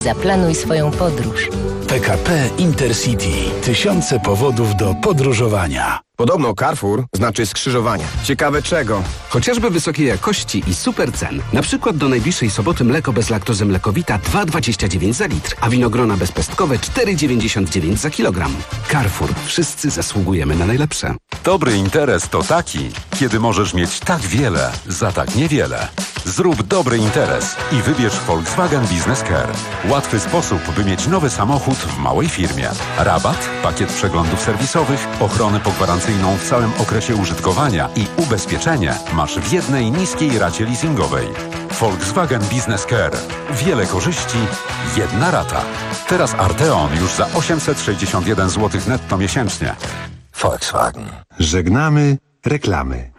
Zaplanuj swoją podróż. PKP Intercity. Tysiące powodów do podróżowania. Podobno Carrefour znaczy skrzyżowanie. Ciekawe czego? Chociażby wysokiej jakości i super cen. Na przykład do najbliższej soboty mleko bez laktozy mlekowita 2,29 za litr, a winogrona bezpestkowe 4,99 za kilogram. Carrefour. Wszyscy zasługujemy na najlepsze. Dobry interes to taki, kiedy możesz mieć tak wiele za tak niewiele. Zrób dobry interes i wybierz Volkswagen Business Care. Łatwy sposób, by mieć nowy samochód w małej firmie. Rabat, pakiet przeglądów serwisowych, ochronę pogwarancyjną w całym okresie użytkowania i ubezpieczenie masz w jednej niskiej racie leasingowej. Volkswagen Business Care. Wiele korzyści, jedna rata. Teraz Arteon już za 861 zł netto miesięcznie. Volkswagen. Żegnamy reklamy.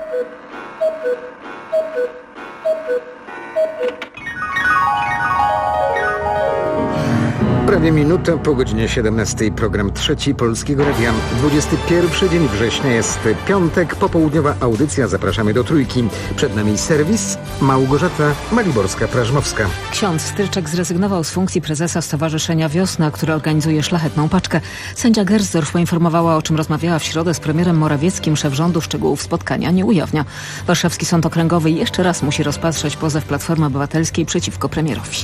Prawie minutę po godzinie 17. Program Trzeci Polskiego Radia. 21 dzień września jest piątek, popołudniowa audycja. Zapraszamy do Trójki. Przed nami serwis Małgorzata Maliborska-Prażmowska. Ksiądz Stryczek zrezygnował z funkcji prezesa Stowarzyszenia Wiosna, które organizuje Szlachetną Paczkę. Sędzia Gersdorf poinformowała, o czym rozmawiała w środę z premierem Morawieckim. Szef rządu szczegółów spotkania nie ujawnia. Warszawski Sąd Okręgowy jeszcze raz musi rozpatrzeć pozew Platformy Obywatelskiej przeciwko premierowi.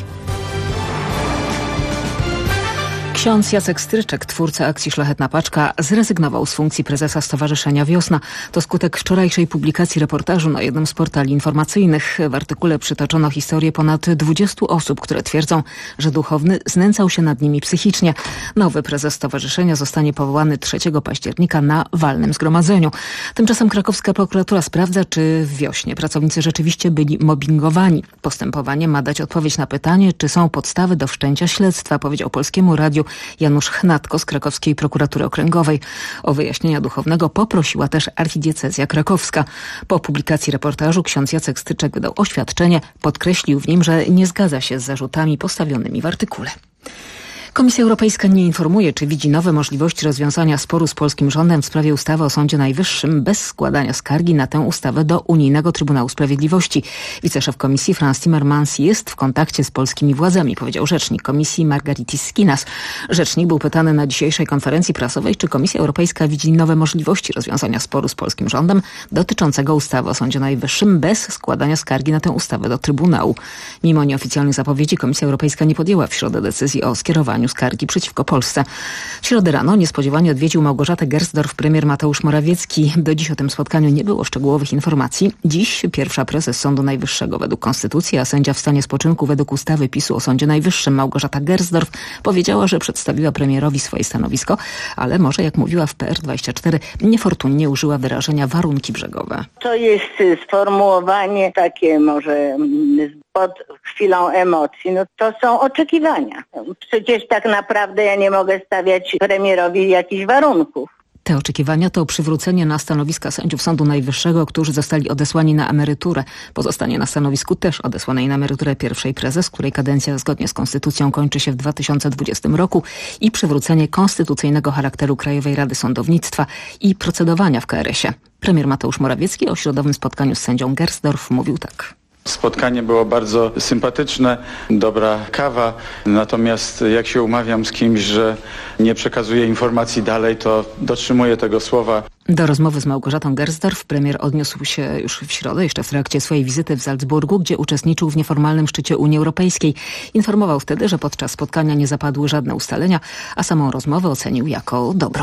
Ksiądz Jacek Stryczek, twórca akcji Szlachetna Paczka, zrezygnował z funkcji prezesa Stowarzyszenia Wiosna. To skutek wczorajszej publikacji reportażu na jednym z portali informacyjnych. W artykule przytoczono historię ponad 20 osób, które twierdzą, że duchowny znęcał się nad nimi psychicznie. Nowy prezes stowarzyszenia zostanie powołany 3 października na walnym zgromadzeniu. Tymczasem krakowska prokuratura sprawdza, czy w Wiośnie pracownicy rzeczywiście byli mobbingowani. Postępowanie ma dać odpowiedź na pytanie, czy są podstawy do wszczęcia śledztwa, powiedział Polskiemu Radiu Janusz Chnatko z Krakowskiej Prokuratury Okręgowej. O wyjaśnienia duchownego poprosiła też archidiecezja krakowska. Po publikacji reportażu ksiądz Jacek Stryczek wydał oświadczenie. Podkreślił w nim, że nie zgadza się z zarzutami postawionymi w artykule. Komisja Europejska nie informuje, czy widzi nowe możliwości rozwiązania sporu z polskim rządem w sprawie ustawy o Sądzie Najwyższym bez składania skargi na tę ustawę do Unijnego Trybunału Sprawiedliwości. Wiceszef Komisji Frans Timmermans jest w kontakcie z polskimi władzami, powiedział rzecznik Komisji Margaritis Skinas. Rzecznik był pytany na dzisiejszej konferencji prasowej, czy Komisja Europejska widzi nowe możliwości rozwiązania sporu z polskim rządem dotyczącego ustawy o Sądzie Najwyższym bez składania skargi na tę ustawę do Trybunału. Mimo nieoficjalnych zapowiedzi Komisja Europejska nie podjęła w środę decyzji o skierowaniu skargi przeciwko Polsce. W środę rano niespodziewanie odwiedził Małgorzatę Gersdorf premier Mateusz Morawiecki. Do dziś o tym spotkaniu nie było szczegółowych informacji. Dziś pierwsza prezes Sądu Najwyższego według Konstytucji, a sędzia w stanie spoczynku według ustawy PiS-u o Sądzie Najwyższym Małgorzata Gersdorf powiedziała, że przedstawiła premierowi swoje stanowisko, ale może, jak mówiła w PR24, niefortunnie użyła wyrażenia warunki brzegowe. To jest sformułowanie takie może pod chwilą emocji. No to są oczekiwania. Przecież tak naprawdę ja nie mogę stawiać premierowi jakichś warunków. Te oczekiwania to przywrócenie na stanowiska sędziów Sądu Najwyższego, którzy zostali odesłani na emeryturę. Pozostanie na stanowisku też odesłanej na emeryturę pierwszej prezes, której kadencja zgodnie z konstytucją kończy się w 2020 roku i przywrócenie konstytucyjnego charakteru Krajowej Rady Sądownictwa i procedowania w KRS-ie. Premier Mateusz Morawiecki o środowym spotkaniu z sędzią Gersdorf mówił tak. Spotkanie było bardzo sympatyczne, dobra kawa, natomiast jak się umawiam z kimś, że nie przekazuję informacji dalej, to dotrzymuję tego słowa. Do rozmowy z Małgorzatą Gersdorf premier odniósł się już w środę, jeszcze w trakcie swojej wizyty w Salzburgu, gdzie uczestniczył w nieformalnym szczycie Unii Europejskiej. Informował wtedy, że podczas spotkania nie zapadły żadne ustalenia, a samą rozmowę ocenił jako dobrą.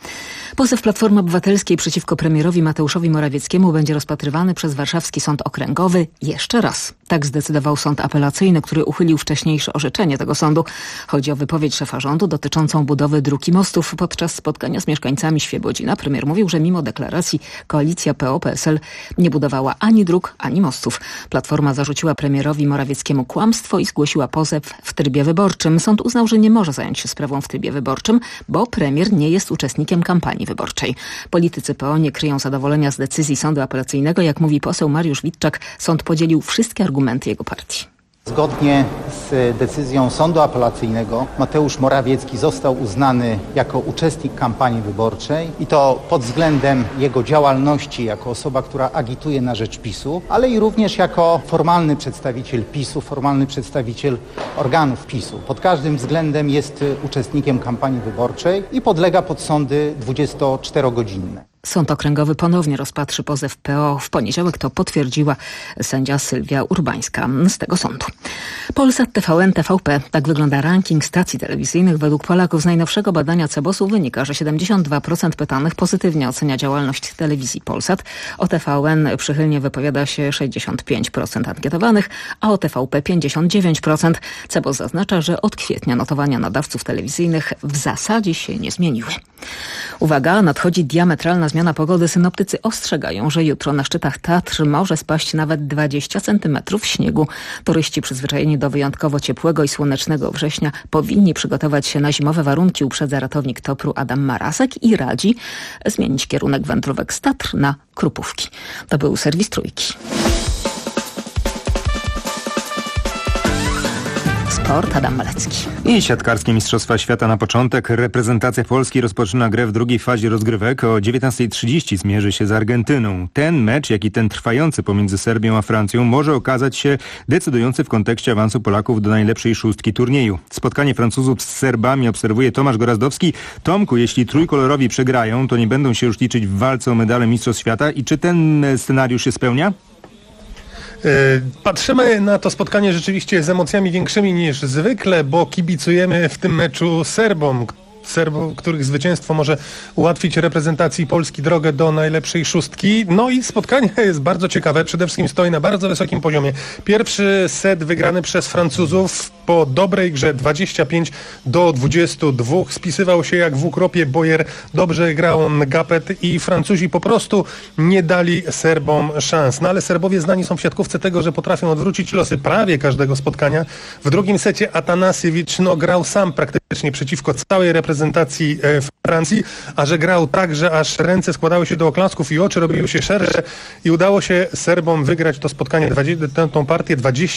Pozew Platformy Obywatelskiej przeciwko premierowi Mateuszowi Morawieckiemu będzie rozpatrywany przez Warszawski Sąd Okręgowy jeszcze raz. Tak zdecydował sąd apelacyjny, który uchylił wcześniejsze orzeczenie tego sądu. Chodzi o wypowiedź szefa rządu dotyczącą budowy dróg i mostów. Podczas spotkania z mieszkańcami Świebodzina premier mówił, że mimo deklaracji koalicja PO-PSL nie budowała ani dróg, ani mostów. Platforma zarzuciła premierowi Morawieckiemu kłamstwo i zgłosiła pozew w trybie wyborczym. Sąd uznał, że nie może zająć się sprawą w trybie wyborczym, bo premier nie jest uczestnikiem kampanii wyborczej. Politycy PO nie kryją zadowolenia z decyzji sądu apelacyjnego. Jak mówi poseł Mariusz Witczak, sąd podzielił wszystkie argumenty jego partii. Zgodnie z decyzją sądu apelacyjnego Mateusz Morawiecki został uznany jako uczestnik kampanii wyborczej i to pod względem jego działalności jako osoba, która agituje na rzecz PiS-u, ale i również jako formalny przedstawiciel PiS-u, formalny przedstawiciel organów PiS-u. Pod każdym względem jest uczestnikiem kampanii wyborczej i podlega pod sądy 24-godzinne. Sąd okręgowy ponownie rozpatrzy pozew PO. W poniedziałek to potwierdziła sędzia Sylwia Urbańska z tego sądu. Polsat, TVN, TVP. Tak wygląda ranking stacji telewizyjnych. Według Polaków z najnowszego badania CBOS-u wynika, że 72% pytanych pozytywnie ocenia działalność telewizji Polsat. O TVN przychylnie wypowiada się 65% ankietowanych, a o TVP 59%. CBOS zaznacza, że od kwietnia notowania nadawców telewizyjnych w zasadzie się nie zmieniły. Uwaga, nadchodzi diametralna zmiana pogody. Synoptycy ostrzegają, że jutro na szczytach Tatr może spaść nawet 20 cm śniegu. Turyści przyzwyczajeni do wyjątkowo ciepłego i słonecznego września powinni przygotować się na zimowe warunki, uprzedza ratownik TOPR-u Adam Marasek i radzi zmienić kierunek wędrówek z Tatr na Krupówki. To był serwis Trójki. Sport, Adam Malecki. I siatkarskie Mistrzostwa Świata na początek. Reprezentacja Polski rozpoczyna grę w drugiej fazie rozgrywek. O 19:30 zmierzy się z Argentyną. Ten mecz, jak i ten trwający pomiędzy Serbią a Francją, może okazać się decydujący w kontekście awansu Polaków do najlepszej szóstki turnieju. Spotkanie Francuzów z Serbami obserwuje Tomasz Gorazdowski. Tomku, jeśli trójkolorowi przegrają, to nie będą się już liczyć w walce o medale Mistrzostw Świata. I czy ten scenariusz się spełnia? Patrzymy na to spotkanie rzeczywiście z emocjami większymi niż zwykle, bo kibicujemy w tym meczu Serbom, których zwycięstwo może ułatwić reprezentacji Polski drogę do najlepszej szóstki. No i spotkanie jest bardzo ciekawe, przede wszystkim stoi na bardzo wysokim poziomie. Pierwszy set wygrany przez Francuzów po dobrej grze 25-22 spisywał się jak w ukropie. Bojer dobrze grał Ngapet i Francuzi po prostu nie dali Serbom szans. No ale Serbowie znani są w siatkówce tego, że potrafią odwrócić losy prawie każdego spotkania. W drugim secie Atanasiewicz grał sam praktycznie przeciwko całej reprezentacji Francji, a że grał tak, że aż ręce składały się do oklasków i oczy robiły się szersze i udało się Serbom wygrać to spotkanie, tę partię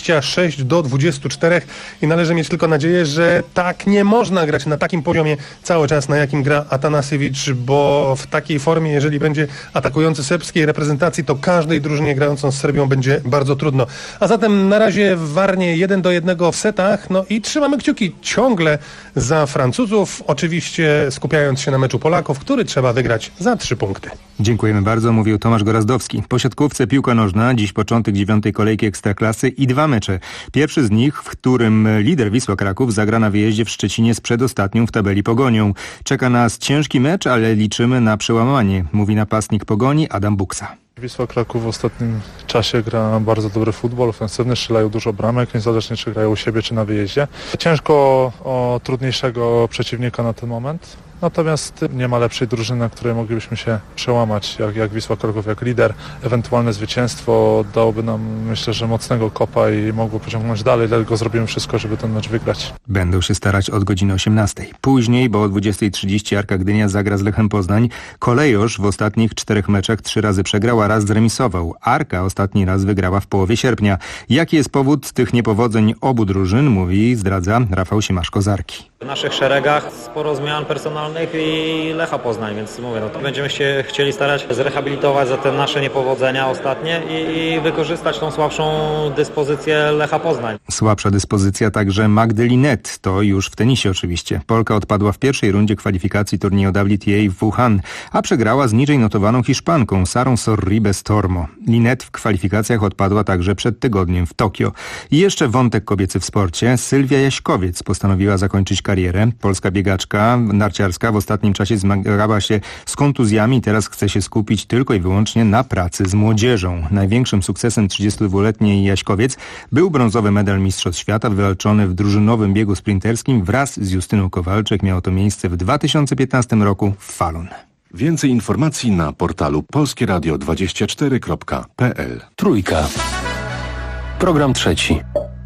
26-24 i należy mieć tylko nadzieję, że tak nie można grać na takim poziomie cały czas, na jakim gra Atanasiewicz, bo w takiej formie, jeżeli będzie atakujący serbskiej reprezentacji, to każdej drużynie grającą z Serbią będzie bardzo trudno. A zatem na razie w Warnie 1-1 w setach, no i trzymamy kciuki ciągle za Francuzów, oczywiście skupiając się na meczu Polaków, który trzeba wygrać za 3 punkty. Dziękujemy bardzo, mówił Tomasz Gorazdowski. Po siatkówce piłka nożna, dziś początek 9. kolejki Ekstraklasy i 2 mecze. Pierwszy z nich, w którym lider Wisła Kraków zagra na wyjeździe w Szczecinie z przedostatnią w tabeli Pogonią. Czeka nas ciężki mecz, ale liczymy na przełamanie, mówi napastnik Pogoni Adam Buksa. Wisła Kraków w ostatnim czasie gra bardzo dobry futbol, ofensywny, strzelają dużo bramek, niezależnie czy grają u siebie, czy na wyjeździe. Ciężko o trudniejszego przeciwnika na ten moment, natomiast nie ma lepszej drużyny, na której moglibyśmy się przełamać, jak Wisła Kraków, jak lider. Ewentualne zwycięstwo dałoby nam, myślę, że mocnego kopa i mogło pociągnąć dalej, dlatego zrobimy wszystko, żeby ten mecz wygrać. Będą się starać od godziny 18. Później, bo o 20:30 Arka Gdynia zagra z Lechem Poznań. Kolejorz w ostatnich 4 meczach 3 razy przegrał, a raz zremisował. Arka ostatni raz wygrała w połowie sierpnia. Jaki jest powód tych niepowodzeń obu drużyn, zdradza Rafał Siemaszko z Arki. W naszych szeregach sporo zmian personalnych i Lecha Poznań, więc mówię, to będziemy się chcieli starać zrehabilitować za te nasze niepowodzenia ostatnie i wykorzystać tą słabszą dyspozycję Lecha Poznań. Słabsza dyspozycja także Magdy Linette, to już w tenisie oczywiście. Polka odpadła w pierwszej rundzie kwalifikacji turnieju WTA w Wuhan, a przegrała z niżej notowaną Hiszpanką Sarą Sorribes Tormo. Linette w kwalifikacjach odpadła także przed tygodniem w Tokio. I jeszcze wątek kobiecy w sporcie. Sylwia Jaśkowiec postanowiła zakończyć karierę. Polska biegaczka narciarska w ostatnim czasie zmagała się z kontuzjami i teraz chce się skupić tylko i wyłącznie na pracy z młodzieżą. Największym sukcesem 32-letniej Jaśkowiec był brązowy medal Mistrzostw Świata wywalczony w drużynowym biegu sprinterskim wraz z Justyną Kowalczyk. Miało to miejsce w 2015 roku w Falun. Więcej informacji na portalu polskieradio24.pl. Trójka. Program trzeci.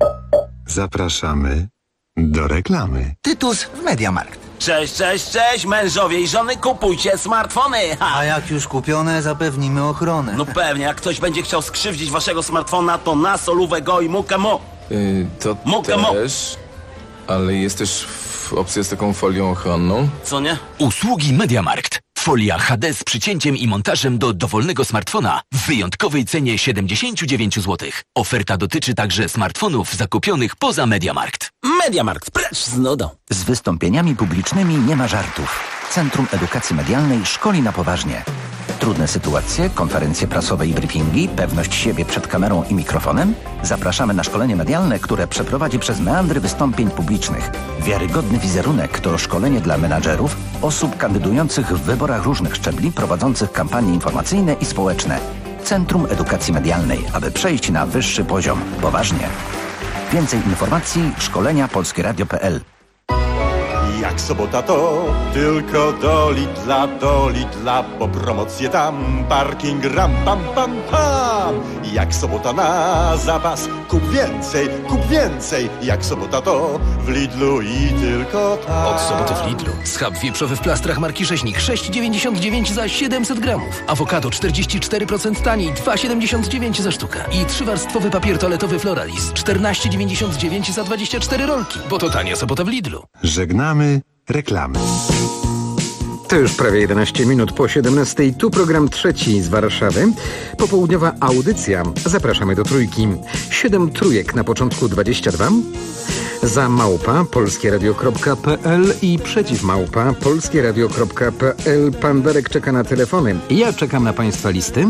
Zapraszamy do reklamy. Tytus w MediaMarkt. Cześć, mężowie i żony, kupujcie smartfony! A jak już kupione, zapewnimy ochronę. No pewnie, jak ktoś będzie chciał skrzywdzić waszego smartfona, to na solówę go i mukę mu. To też, ale jest też opcja z taką folią ochronną. Co nie? Usługi MediaMarkt. Folia HD z przycięciem i montażem do dowolnego smartfona w wyjątkowej cenie 79 zł. Oferta dotyczy także smartfonów zakupionych poza MediaMarkt. MediaMarkt, precz z nudą. Z wystąpieniami publicznymi nie ma żartów. Centrum Edukacji Medialnej szkoli na poważnie. Trudne sytuacje, konferencje prasowe i briefingi, pewność siebie przed kamerą i mikrofonem? Zapraszamy na szkolenie medialne, które przeprowadzi przez meandry wystąpień publicznych. Wiarygodny wizerunek to szkolenie dla menadżerów, osób kandydujących w wyborach różnych szczebli, prowadzących kampanie informacyjne i społeczne. Centrum Edukacji Medialnej, aby przejść na wyższy poziom. Poważnie. Więcej informacji szkolenia polskieradio.pl. Jak sobota to tylko do Lidla, bo promocje tam, parking ram pam pam pam. Jak sobota na zapas, kup więcej, jak sobota to w Lidlu i tylko tam. Od soboty w Lidlu. Schab wieprzowy w plastrach marki Rzeźnik 6,99 za 700 gramów. Awokado 44% taniej, 2,79 za sztukę. I 3-warstwowy papier toaletowy Floralis 14,99 za 24 rolki. Bo to tania sobota w Lidlu. Żegnamy reklamy. To już prawie 11 minut po 17. Tu program trzeci z Warszawy. Popołudniowa audycja. Zapraszamy do Trójki. 7 trójek na początku 22. Za małpa polskieradio.pl i przeciw małpa polskieradio.pl. Pan Darek czeka na telefony. Ja czekam na Państwa listy.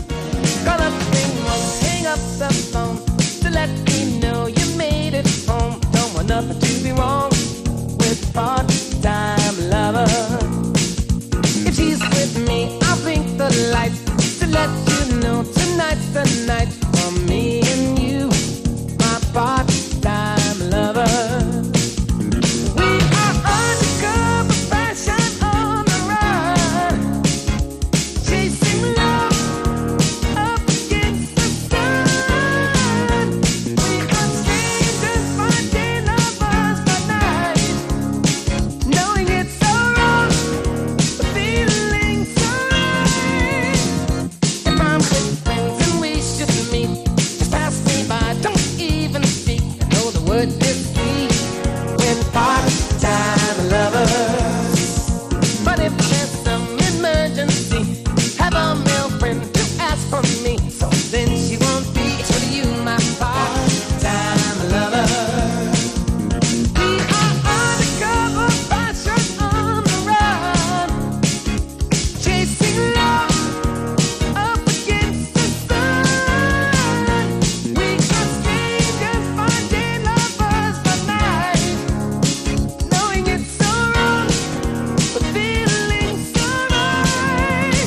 She's with me, I'll blink the lights to let you know tonight's the night for me and you, my part-time lover. We are undercover fashion on the run, chasing love up against the sun. We are strangers finding lovers by night, knowing it's so wrong. Part-time lovers. But if there's some emergency, have a male friend to ask for me. So then she won't be for you, my part-time lover. We are undercover fashion on the run, chasing love up against the sun. We are strangers finding lovers by night, knowing it's so wrong, but feeling so right.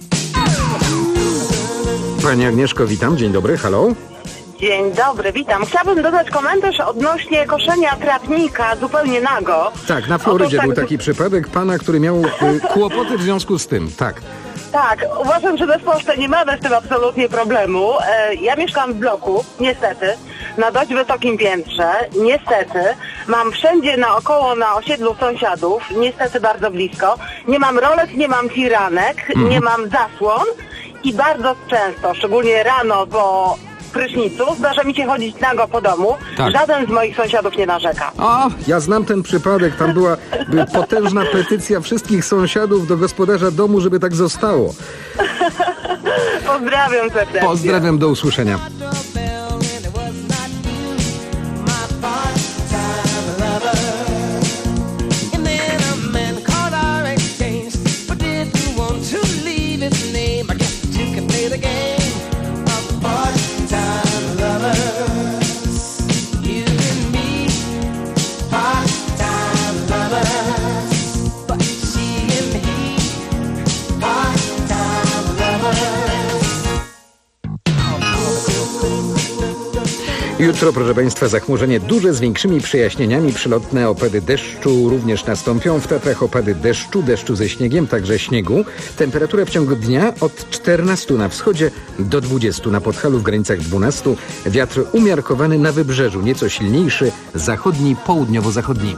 Pani Agnieszko, witam. Dzień dobry. Halo. Dzień dobry, witam. Chciałabym dodać komentarz odnośnie koszenia trawnika zupełnie nago. Tak, na Florydzie był taki przypadek pana, który miał kłopoty w związku z tym. Tak. Tak, uważam, że my w Polsce nie mamy z tym absolutnie problemu. Ja mieszkam w bloku, niestety, na dość wysokim piętrze. Niestety, mam wszędzie naokoło na osiedlu sąsiadów, niestety bardzo blisko. Nie mam rolek, nie mam firanek, nie mam zasłon i bardzo często, szczególnie rano po prysznicu, zdarza mi się chodzić nago po domu. Tak. Żaden z moich sąsiadów nie narzeka. O, ja znam ten przypadek. Tam była potężna petycja wszystkich sąsiadów do gospodarza domu, żeby tak zostało. Pozdrawiam serdecznie. Pozdrawiam, do usłyszenia. Jutro, proszę Państwa, zachmurzenie duże z większymi przejaśnieniami. Przelotne opady deszczu również nastąpią. W Tatrach opady deszczu ze śniegiem, także śniegu. Temperatura w ciągu dnia od 14 na wschodzie do 20 na Podhalu, w granicach 12. Wiatr umiarkowany na wybrzeżu, nieco silniejszy, zachodni, południowo-zachodni.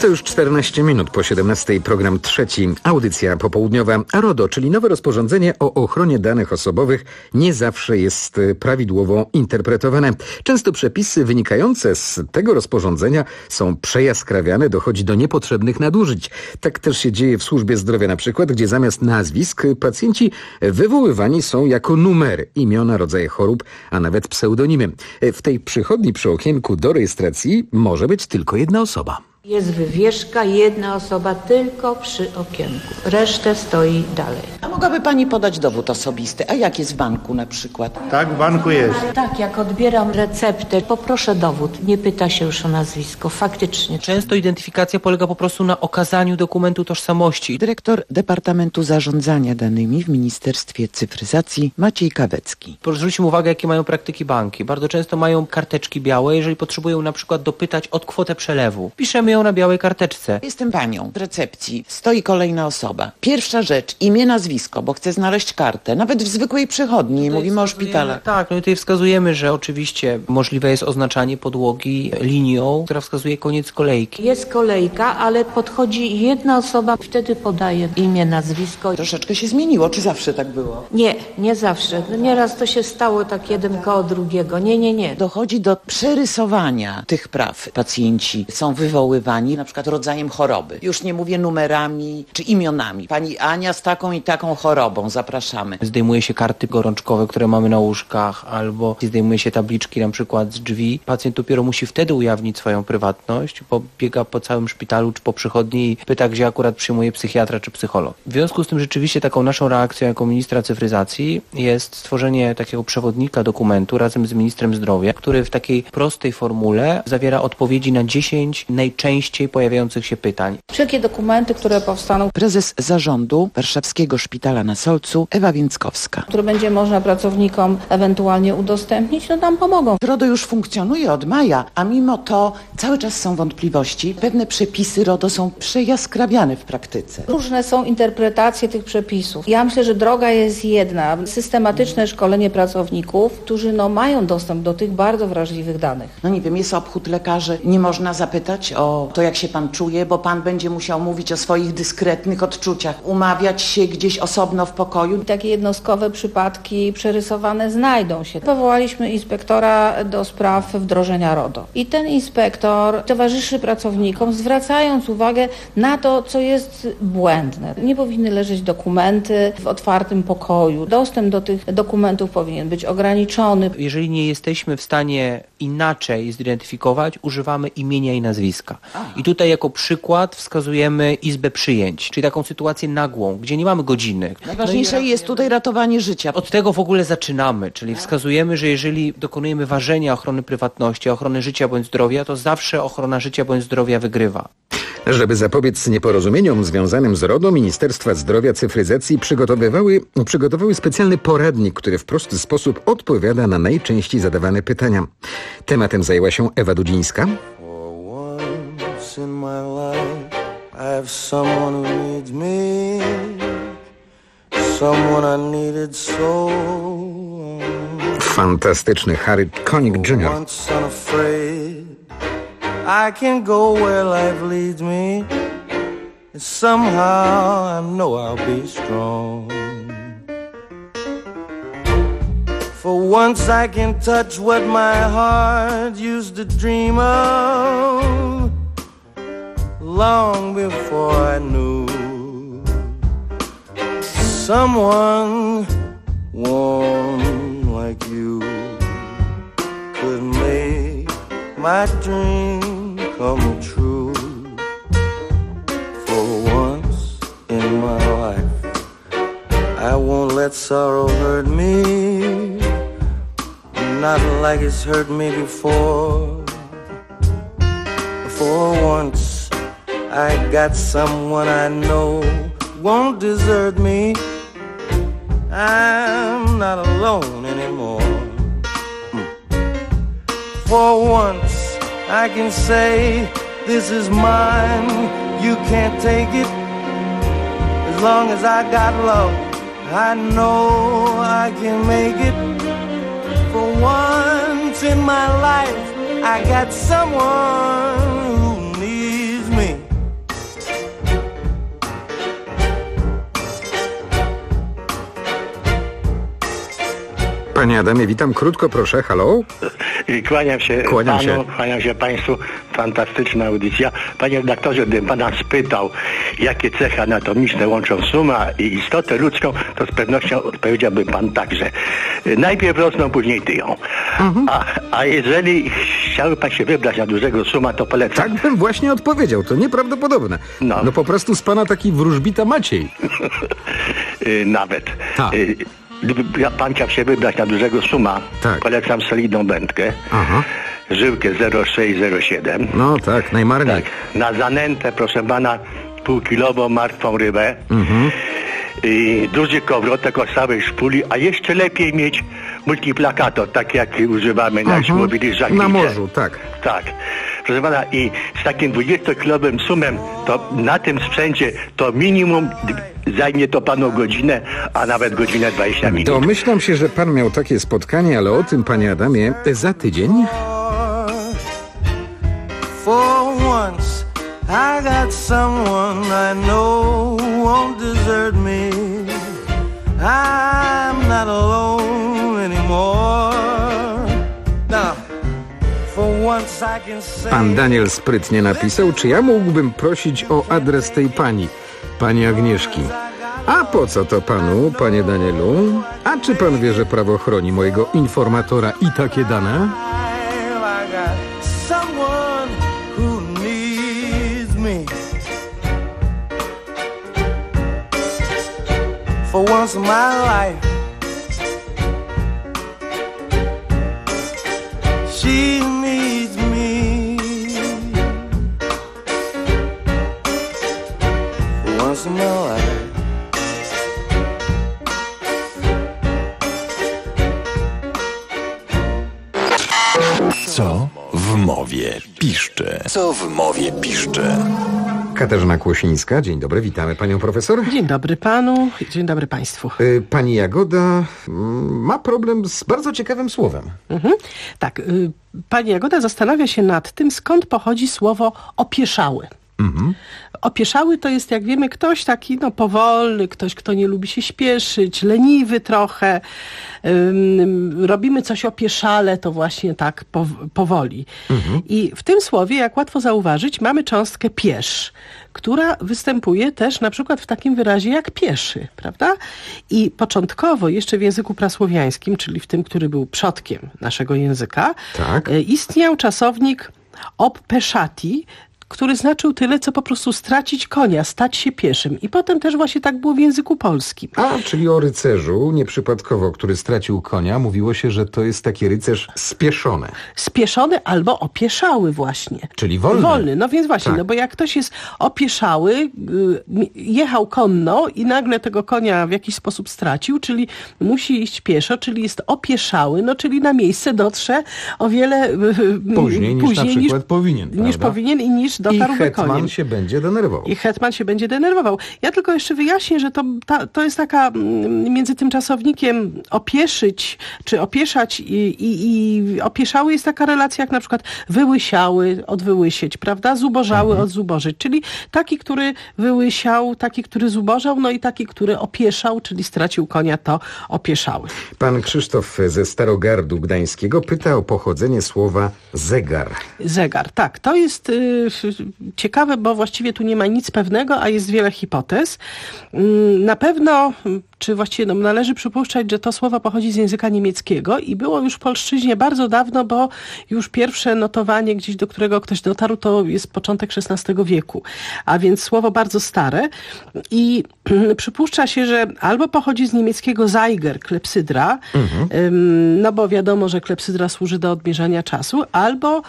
To już 14 minut po 17. Program trzeci. Audycja popołudniowa. RODO, czyli nowe rozporządzenie o ochronie danych osobowych, nie zawsze jest prawidłowo interpretowane. Często przepisy wynikające z tego rozporządzenia są przejaskrawiane, dochodzi do niepotrzebnych nadużyć. Tak też się dzieje w służbie zdrowia na przykład, gdzie zamiast nazwisk pacjenci wywoływani są jako numery, imiona, rodzaje chorób, a nawet pseudonimy. W tej przychodni przy okienku do rejestracji może być tylko jedna osoba. Jest wywieszka, jedna osoba tylko przy okienku. Resztę stoi dalej. A mogłaby pani podać dowód osobisty? A jak jest w banku na przykład? Tak, w banku jest. Tak, jak odbieram receptę, poproszę dowód. Nie pyta się już o nazwisko. Faktycznie. Często identyfikacja polega po prostu na okazaniu dokumentu tożsamości. Dyrektor Departamentu Zarządzania Danymi w Ministerstwie Cyfryzacji Maciej Kawecki. Zwróćmy uwagę, jakie mają praktyki banki. Bardzo często mają karteczki białe, jeżeli potrzebują na przykład dopytać o kwotę przelewu. Piszemy ją na białej karteczce. Jestem panią w recepcji. Stoi kolejna osoba. Pierwsza rzecz, imię, nazwisko, bo chcę znaleźć kartę. Nawet w zwykłej przychodni, mówimy o szpitalach. Tak, no i tutaj wskazujemy, że oczywiście możliwe jest oznaczanie podłogi linią, która wskazuje koniec kolejki. Jest kolejka, ale podchodzi jedna osoba, wtedy podaje imię, nazwisko. Troszeczkę się zmieniło, czy zawsze tak było? Nie, nie zawsze. Nieraz to się stało tak jeden koło drugiego. Nie. Dochodzi do przerysowania tych praw. Pacjenci są wywoływani na przykład rodzajem choroby. Już nie mówię numerami czy imionami. Pani Ania z taką i taką chorobą, zapraszamy. Zdejmuje się karty gorączkowe, które mamy na łóżkach, albo zdejmuje się tabliczki na przykład z drzwi. Pacjent dopiero musi wtedy ujawnić swoją prywatność, bo biega po całym szpitalu czy po przychodni i pyta, gdzie akurat przyjmuje psychiatra czy psycholog. W związku z tym rzeczywiście taką naszą reakcją jako ministra cyfryzacji jest stworzenie takiego przewodnika dokumentu razem z ministrem zdrowia, który w takiej prostej formule zawiera odpowiedzi na 10 najczęściej pojawiających się pytań. Wszelkie dokumenty, które powstaną. Prezes zarządu Warszawskiego Szpitala na Solcu Ewa Więckowska. Które będzie można pracownikom ewentualnie udostępnić, no nam pomogą. RODO już funkcjonuje od maja, a mimo to cały czas są wątpliwości. Pewne przepisy RODO są przejaskrawiane w praktyce. Różne są interpretacje tych przepisów. Ja myślę, że droga jest jedna. Systematyczne szkolenie pracowników, którzy mają dostęp do tych bardzo wrażliwych danych. No nie wiem, jest obchód lekarzy. Nie można zapytać o to, jak się pan czuje, bo pan będzie musiał mówić o swoich dyskretnych odczuciach, umawiać się gdzieś osobno w pokoju. Takie jednostkowe przypadki przerysowane znajdą się. Powołaliśmy inspektora do spraw wdrożenia RODO. I ten inspektor towarzyszy pracownikom, zwracając uwagę na to, co jest błędne. Nie powinny leżeć dokumenty w otwartym pokoju. Dostęp do tych dokumentów powinien być ograniczony. Jeżeli nie jesteśmy w stanie inaczej zidentyfikować, używamy imienia i nazwiska. I tutaj jako przykład wskazujemy izbę przyjęć, czyli taką sytuację nagłą, gdzie nie mamy godziny. Najważniejsze jest tutaj ratowanie życia. Od tego w ogóle zaczynamy, czyli wskazujemy, że jeżeli dokonujemy ważenia ochrony prywatności, ochrony życia bądź zdrowia, to zawsze ochrona życia bądź zdrowia wygrywa. Żeby zapobiec nieporozumieniom związanym z RODO, Ministerstwa Zdrowia, Cyfryzacji przygotowały specjalny poradnik, który w prosty sposób odpowiada na najczęściej zadawane pytania. Tematem zajęła się Ewa Dudzińska. Fantastyczny Harry Connick Jr. I can go where life leads me. Somehow I know I'll be strong. For once I can touch what my heart used to dream of long before I knew someone warm like you could make my dream come true. For once in my life I won't let sorrow hurt me, not like it's hurt me before. For once I got someone I know won't desert me. I'm not alone anymore. For once I can say this is mine, you can't take it. As long as I got love, I know I can make it. For once in my life I got someone who needs me. Panie Adamie, witam. Krótko proszę, halo? Kłaniam się panu, kłaniam się państwu. Fantastyczna audycja. Panie redaktorze, gdybym pana spytał, jakie cechy anatomiczne łączą suma i istotę ludzką, to z pewnością odpowiedziałby pan tak, że najpierw rosną, później tyją. A jeżeli chciałby pan się wybrać na dużego suma, to polecam. Tak bym właśnie odpowiedział, to nieprawdopodobne. No po prostu z pana taki wróżbita Maciej. Nawet. Gdyby pan chciał się wybrać na dużego suma, polecam solidną wędkę. Żyłkę 0,607. No tak, najmarniej. Tak. Na zanętę, proszę pana, półkilową martwą rybę. I duży kołowrotek o całej szpuli, a jeszcze lepiej mieć multiplakator, tak jak używamy na mówili żaglice. Na morzu, tak. Tak. Proszę pana, i z takim 20-kilowym sumem, to na tym sprzęcie to minimum zajmie to panu godzinę, a nawet godzinę 20 minut. Domyślam się, że pan miał takie spotkanie, ale o tym, panie Adamie, za tydzień. For once I got someone I know won't desert me. I'm not alone anymore. Now, for once I can say... Pan Daniel sprytnie napisał, czy ja mógłbym prosić o adres tej pani Agnieszki. A po co to panu, panie Danielu? A czy pan wie, że prawo chroni mojego informatora i takie dane? For once in my life, she needs me. For once in my life. Co w mowie piszcze? Co w mowie piszcze? Katarzyna Kłosińska, dzień dobry, witamy panią profesor. Dzień dobry panu, dzień dobry państwu. Pani Jagoda ma problem z bardzo ciekawym słowem. Tak, pani Jagoda zastanawia się nad tym, skąd pochodzi słowo opieszały. Opieszały to jest, jak wiemy, ktoś taki powolny, ktoś, kto nie lubi się śpieszyć, leniwy trochę. Robimy coś opieszale, to właśnie tak powoli. I w tym słowie, jak łatwo zauważyć, mamy cząstkę piesz, która występuje też na przykład w takim wyrazie jak pieszy, prawda? I początkowo jeszcze w języku prasłowiańskim, czyli w tym, który był przodkiem naszego języka, istniał czasownik obpeszati, który znaczył tyle, co po prostu stracić konia, stać się pieszym. I potem też właśnie tak było w języku polskim. Czyli o rycerzu, nieprzypadkowo, który stracił konia, mówiło się, że to jest taki rycerz spieszony. Spieszony albo opieszały właśnie. Czyli wolny. Wolny, no więc właśnie, no bo jak ktoś jest opieszały, jechał konno i nagle tego konia w jakiś sposób stracił, czyli musi iść pieszo, czyli jest opieszały, no czyli na miejsce dotrze o wiele później niż na przykład powinien, prawda? Niż powinien i niż dotarł do konia. I hetman się będzie denerwował. I hetman się będzie denerwował. Ja tylko jeszcze wyjaśnię, że to jest taka między tym czasownikiem opieszyć, czy opieszać i opieszały jest taka relacja jak na przykład wyłysiały od wyłysieć, prawda? Zubożały od zubożyć. Czyli taki, który wyłysiał, taki, który zubożał, no i taki, który opieszał, czyli stracił konia, to opieszały. Pan Krzysztof ze Starogardu Gdańskiego pyta o pochodzenie słowa zegar. Zegar, tak. To jest ciekawe, bo właściwie tu nie ma nic pewnego, a jest wiele hipotez. Na pewno, czy właściwie należy przypuszczać, że to słowo pochodzi z języka niemieckiego i było już w polszczyźnie bardzo dawno, bo już pierwsze notowanie gdzieś, do którego ktoś dotarł, to jest początek XVI wieku. A więc słowo bardzo stare i przypuszcza się, że albo pochodzi z niemieckiego Zeiger, klepsydra, no bo wiadomo, że klepsydra służy do odmierzania czasu, albo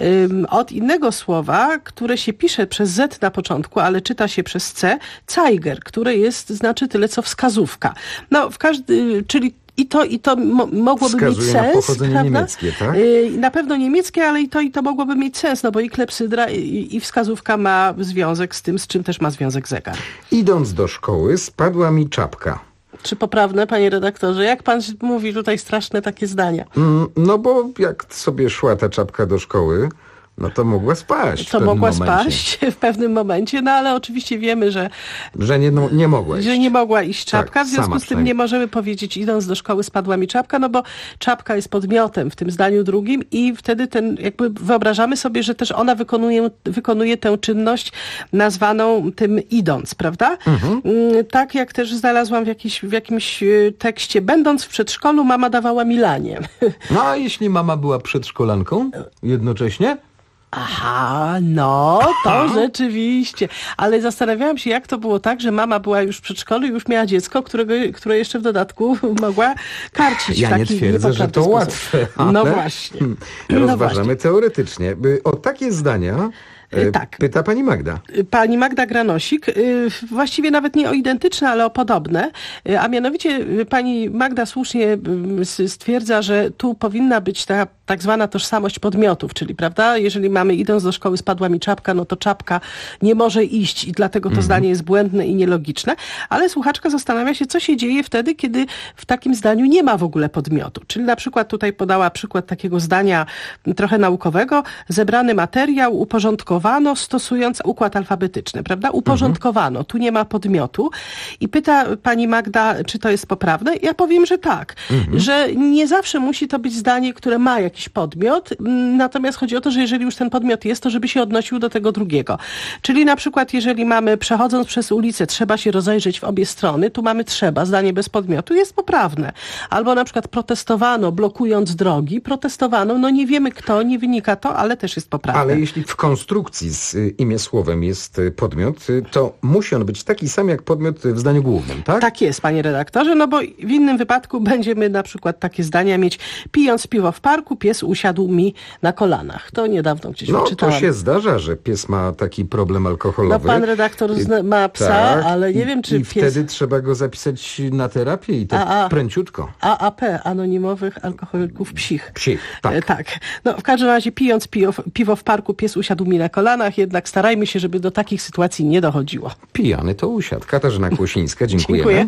od innego słowa, które się pisze przez Z na początku, ale czyta się przez C, Zeiger, które znaczy tyle, co wskazówka. No, czyli i to mogłoby mieć sens, na pochodzenie prawda? Niemieckie, tak? Na pewno niemieckie, ale i to mogłoby mieć sens, no bo i klepsydra i wskazówka ma związek z tym, z czym też ma związek zegar. Idąc do szkoły, spadła mi czapka. Czy poprawne, panie redaktorze? Jak pan mówi tutaj straszne takie zdania? No bo jak sobie szła ta czapka do szkoły, No to mogła spaść w To pewnym mogła momencie. spaść w pewnym momencie, no ale oczywiście wiemy, że nie mogła iść. Że nie mogła iść czapka, Tak, w związku sama z tym przynajmniej. nie możemy powiedzieć, idąc do szkoły spadła mi czapka, no bo czapka jest podmiotem w tym zdaniu drugim i wtedy jakby wyobrażamy sobie, że też ona wykonuje tę czynność nazwaną tym idąc, prawda? Tak jak też znalazłam w jakimś tekście, będąc w przedszkolu, mama dawała mi lanie. No a jeśli mama była przedszkolanką jednocześnie? Aha, no to rzeczywiście. Ale zastanawiałam się, jak to było tak, że mama była już w przedszkolu i już miała dziecko, które jeszcze w dodatku mogła karcić Ja w taki nie twierdzę, że to sposób. łatwe. Ale No właśnie. rozważamy teoretycznie. O takie zdania Tak. pyta pani Magda. Pani Magda Granosik, właściwie nawet nie o identyczne, ale o podobne, a mianowicie pani Magda słusznie stwierdza, że tu powinna być ta tak zwana tożsamość podmiotów, czyli prawda, jeżeli mamy idąc do szkoły spadła mi czapka, no to czapka nie może iść i dlatego to zdanie jest błędne i nielogiczne, ale słuchaczka zastanawia się, co się dzieje wtedy, kiedy w takim zdaniu nie ma w ogóle podmiotu. Czyli na przykład tutaj podała przykład takiego zdania trochę naukowego, zebrany materiał uporządkowano stosując układ alfabetyczny, prawda? Uporządkowano, tu nie ma podmiotu i pyta pani Magda, czy to jest poprawne? Ja powiem, że tak, że nie zawsze musi to być zdanie, które ma jakiś podmiot, natomiast chodzi o to, że jeżeli już ten podmiot jest, to żeby się odnosił do tego drugiego. Czyli na przykład jeżeli mamy przechodząc przez ulicę, trzeba się rozejrzeć w obie strony, tu mamy trzeba, zdanie bez podmiotu jest poprawne. Albo na przykład protestowano, blokując drogi, protestowano, no nie wiemy kto, nie wynika to, ale też jest poprawne. Ale jeśli w konstrukcji z imię słowem jest podmiot, to musi on być taki sam jak podmiot w zdaniu głównym, tak? Tak jest, panie redaktorze, no bo w innym wypadku będziemy na przykład takie zdania mieć, pijąc piwo w parku, pies usiadł mi na kolanach. To niedawno gdzieś wyczytałam. To się zdarza, że pies ma taki problem alkoholowy. No pan redaktor ma psa, tak, ale nie wiem, czy i pies... wtedy trzeba go zapisać na terapię i tak pręciutko. AAP, anonimowych alkoholików psich. Psich, tak. Tak. No w każdym razie pijąc piwo w parku, pies usiadł mi na kolanach, jednak starajmy się, żeby do takich sytuacji nie dochodziło. Pijany to usiadł. Katarzyna Kłosińska, dziękujemy. Dziękuję.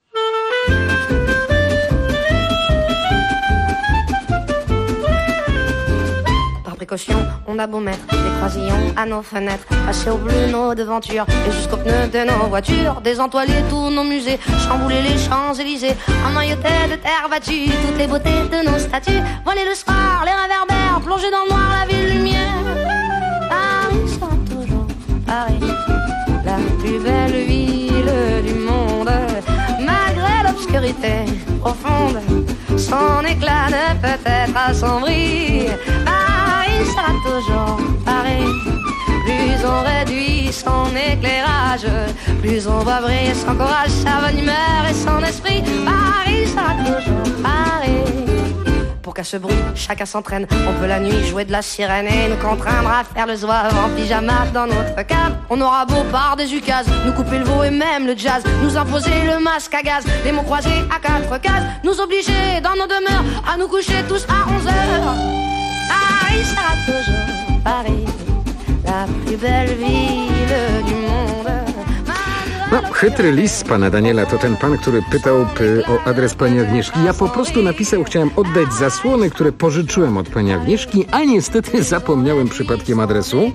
Précaution, on a beau mettre des croisillons à nos fenêtres, passer au bleu nos devantures et jusqu'aux pneus de nos voitures, désentoiler tous nos musées, chambouler les Champs-Élysées, emmailloter de terre battue toutes les beautés de nos statues, voler le soir, les réverbères, plonger dans le noir la ville lumière. Paris sera toujours Paris, la plus belle ville du monde, malgré l'obscurité profonde, son éclat ne peut être assombri. Paris sera toujours Paris. Plus on réduit son éclairage, plus on va briller son courage, sa bonne humeur et son esprit. Paris sera toujours Paris. Pour qu'à ce bruit, chacun s'entraîne. On peut la nuit jouer de la sirène et nous contraindre à faire le zouave en pyjama dans notre cave. On aura beau par des ukases, nous couper le veau et même le jazz, nous imposer le masque à gaz, les mots croisés à quatre cases, nous obliger dans nos demeures à nous coucher tous à 11h. Paris sera toujours Paris, la plus belle ville du monde. No, chytry list pana Daniela to ten pan, który pytał o adres pani Agnieszki. Ja po prostu chciałem oddać zasłony, które pożyczyłem od pani Agnieszki, a niestety zapomniałem przypadkiem adresu.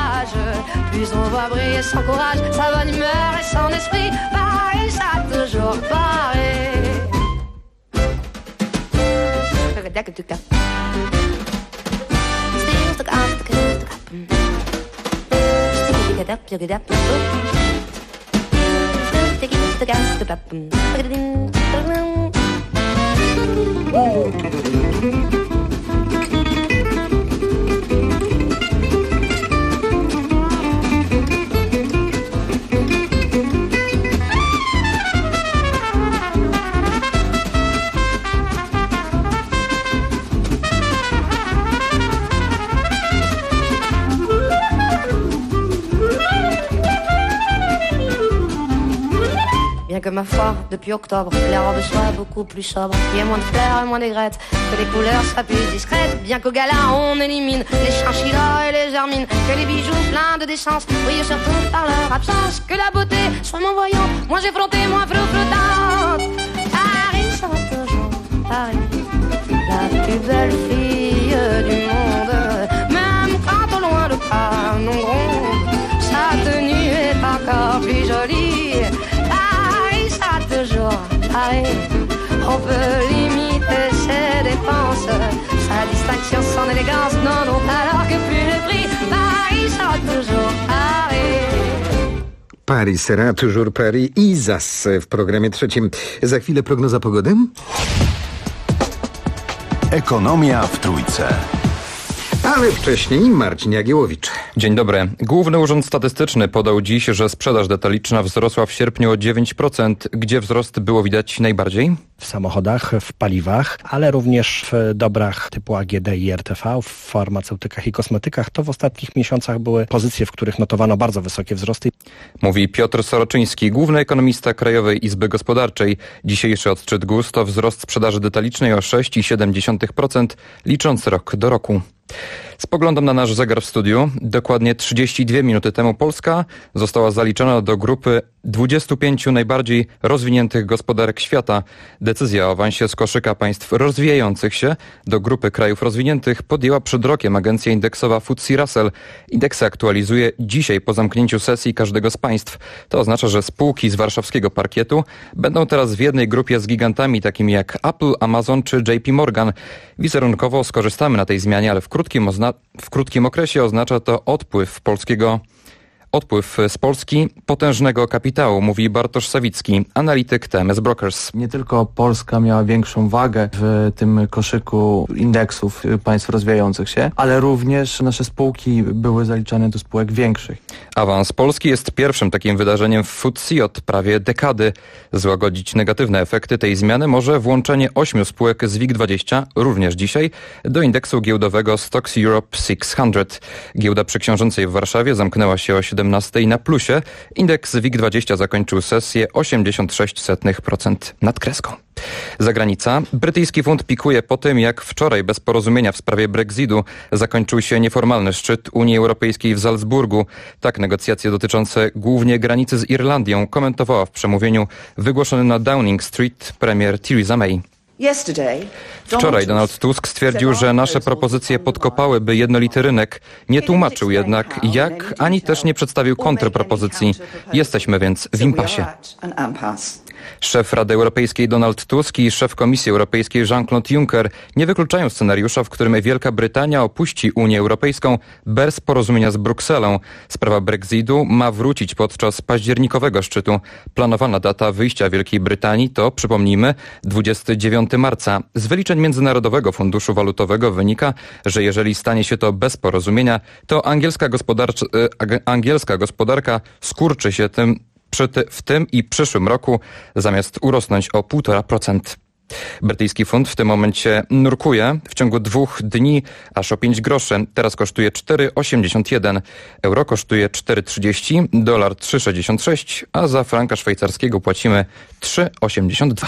Bien que ma foi, depuis octobre, les robes soient beaucoup plus sobres, qu'il y ait moins de fleurs et moins d'aigrettes, que les couleurs soient plus discrètes. Bien qu'au gala on élimine les chinchillas et les hermines, que les bijoux pleins de décence brillent surtout par leur absence, que la beauté soit moins voyante, moins effrontée, moins flottante. Paris sera toujours Paris, la plus belle fille du monde, même quand au loin Paris. On peut limiter ses dépenses, sa distinction, son élégance n'en ont alors que plus le prix. Paris sera toujours Paris. Paris sera toujours Paris i zas w programie trzecim. Za chwilę prognoza pogody. Ekonomia w trójce. Ale wcześniej Marcin Jagiełowicz. Dzień dobry. Główny Urząd Statystyczny podał dziś, że sprzedaż detaliczna wzrosła w sierpniu o 9%. Gdzie wzrost było widać najbardziej? W samochodach, w paliwach, ale również w dobrach typu AGD i RTV, w farmaceutykach i kosmetykach. To w ostatnich miesiącach były pozycje, w których notowano bardzo wysokie wzrosty. Mówi Piotr Soroczyński, główny ekonomista Krajowej Izby Gospodarczej. Dzisiejszy odczyt GUS to wzrost sprzedaży detalicznej o 6,7%, licząc rok do roku. Spoglądam na nasz zegar w studiu. Dokładnie 32 minuty temu Polska została zaliczona do grupy 25 najbardziej rozwiniętych gospodarek świata. Decyzja o awansie z koszyka państw rozwijających się do grupy krajów rozwiniętych podjęła przed rokiem agencja indeksowa FTSE Russell. Indeksy aktualizuje dzisiaj po zamknięciu sesji każdego z państw. To oznacza, że spółki z warszawskiego parkietu będą teraz w jednej grupie z gigantami takimi jak Apple, Amazon czy JP Morgan. Wizerunkowo skorzystamy na tej zmianie, ale w krótkim okresie oznacza to odpływ z Polski potężnego kapitału, mówi Bartosz Sawicki, analityk TMS Brokers. Nie tylko Polska miała większą wagę w tym koszyku indeksów państw rozwijających się, ale również nasze spółki były zaliczane do spółek większych. Awans Polski jest pierwszym takim wydarzeniem w FTSE od prawie dekady. Złagodzić negatywne efekty tej zmiany może włączenie 8 spółek z WIG20, również dzisiaj, do indeksu giełdowego Stocks Europe 600. Giełda przy Książęcej w Warszawie zamknęła się o 17 na plusie. Indeks WIG20 zakończył sesję 0,86% nad kreską. Zagranica. Brytyjski funt pikuje po tym, jak wczoraj bez porozumienia w sprawie Brexitu zakończył się nieformalny szczyt Unii Europejskiej w Salzburgu. Tak negocjacje dotyczące głównie granicy z Irlandią komentowała w przemówieniu wygłoszonym na Downing Street premier Theresa May. Wczoraj Donald Tusk stwierdził, że nasze propozycje podkopałyby jednolity rynek. Nie tłumaczył jednak jak, ani też nie przedstawił kontrpropozycji. Jesteśmy więc w impasie. Szef Rady Europejskiej Donald Tusk i szef Komisji Europejskiej Jean-Claude Juncker nie wykluczają scenariusza, w którym Wielka Brytania opuści Unię Europejską bez porozumienia z Brukselą. Sprawa Brexitu ma wrócić podczas październikowego szczytu. Planowana data wyjścia Wielkiej Brytanii to, przypomnijmy, 29 marca. Z wyliczeń Międzynarodowego Funduszu Walutowego wynika, że jeżeli stanie się to bez porozumienia, to angielska gospodarka skurczy się w tym i przyszłym roku, zamiast urosnąć o 1,5%. Brytyjski funt w tym momencie nurkuje w ciągu 2 dni aż o 5 groszy. Teraz kosztuje 4,81. Euro kosztuje 4,30, dolar 3,66, a za franka szwajcarskiego płacimy 3,82.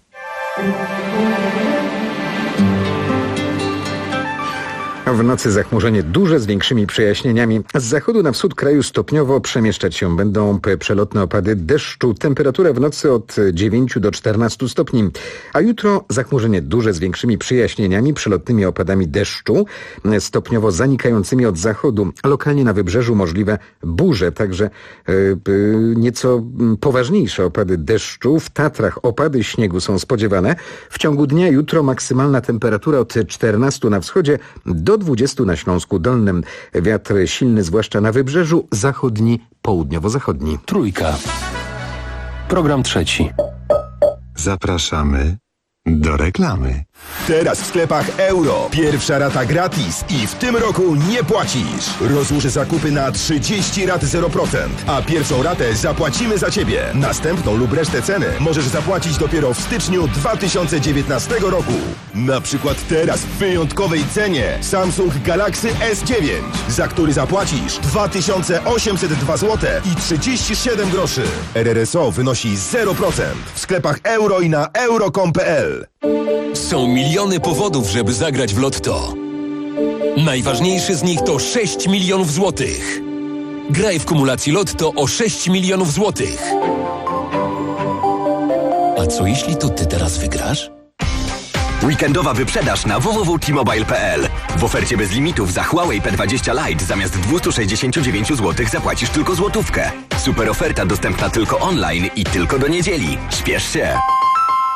W nocy zachmurzenie duże z większymi przejaśnieniami. Z zachodu na wschód kraju stopniowo przemieszczać się będą przelotne opady deszczu. Temperatura w nocy od 9 do 14 stopni. A jutro zachmurzenie duże z większymi przejaśnieniami, przelotnymi opadami deszczu, stopniowo zanikającymi od zachodu. Lokalnie na wybrzeżu możliwe burze, także nieco poważniejsze opady deszczu. W Tatrach opady śniegu są spodziewane. W ciągu dnia jutro maksymalna temperatura od 14 na wschodzie do 20 na Śląsku Dolnym. Wiatr silny zwłaszcza na wybrzeżu, zachodni, południowo-zachodni. Trójka. Program trzeci. Zapraszamy do reklamy. Teraz w sklepach Euro. Pierwsza rata gratis i w tym roku nie płacisz. Rozłóż zakupy na 30 rat 0%, a pierwszą ratę zapłacimy za Ciebie. Następną lub resztę ceny możesz zapłacić dopiero w styczniu 2019 roku. Na przykład teraz w wyjątkowej cenie Samsung Galaxy S9, za który zapłacisz 2802 zł i 37 groszy. RRSO wynosi 0% w sklepach Euro i na euro.com.pl. Są miliony powodów, żeby zagrać w Lotto. Najważniejszy z nich to 6 milionów złotych. Graj w kumulacji Lotto o 6 milionów złotych. A co jeśli to ty teraz wygrasz? Weekendowa wyprzedaż na www.t-mobile.pl. W ofercie bez limitów za Huawei P20 Lite zamiast 269 zł zapłacisz tylko złotówkę. Super oferta dostępna tylko online i tylko do niedzieli. Śpiesz się!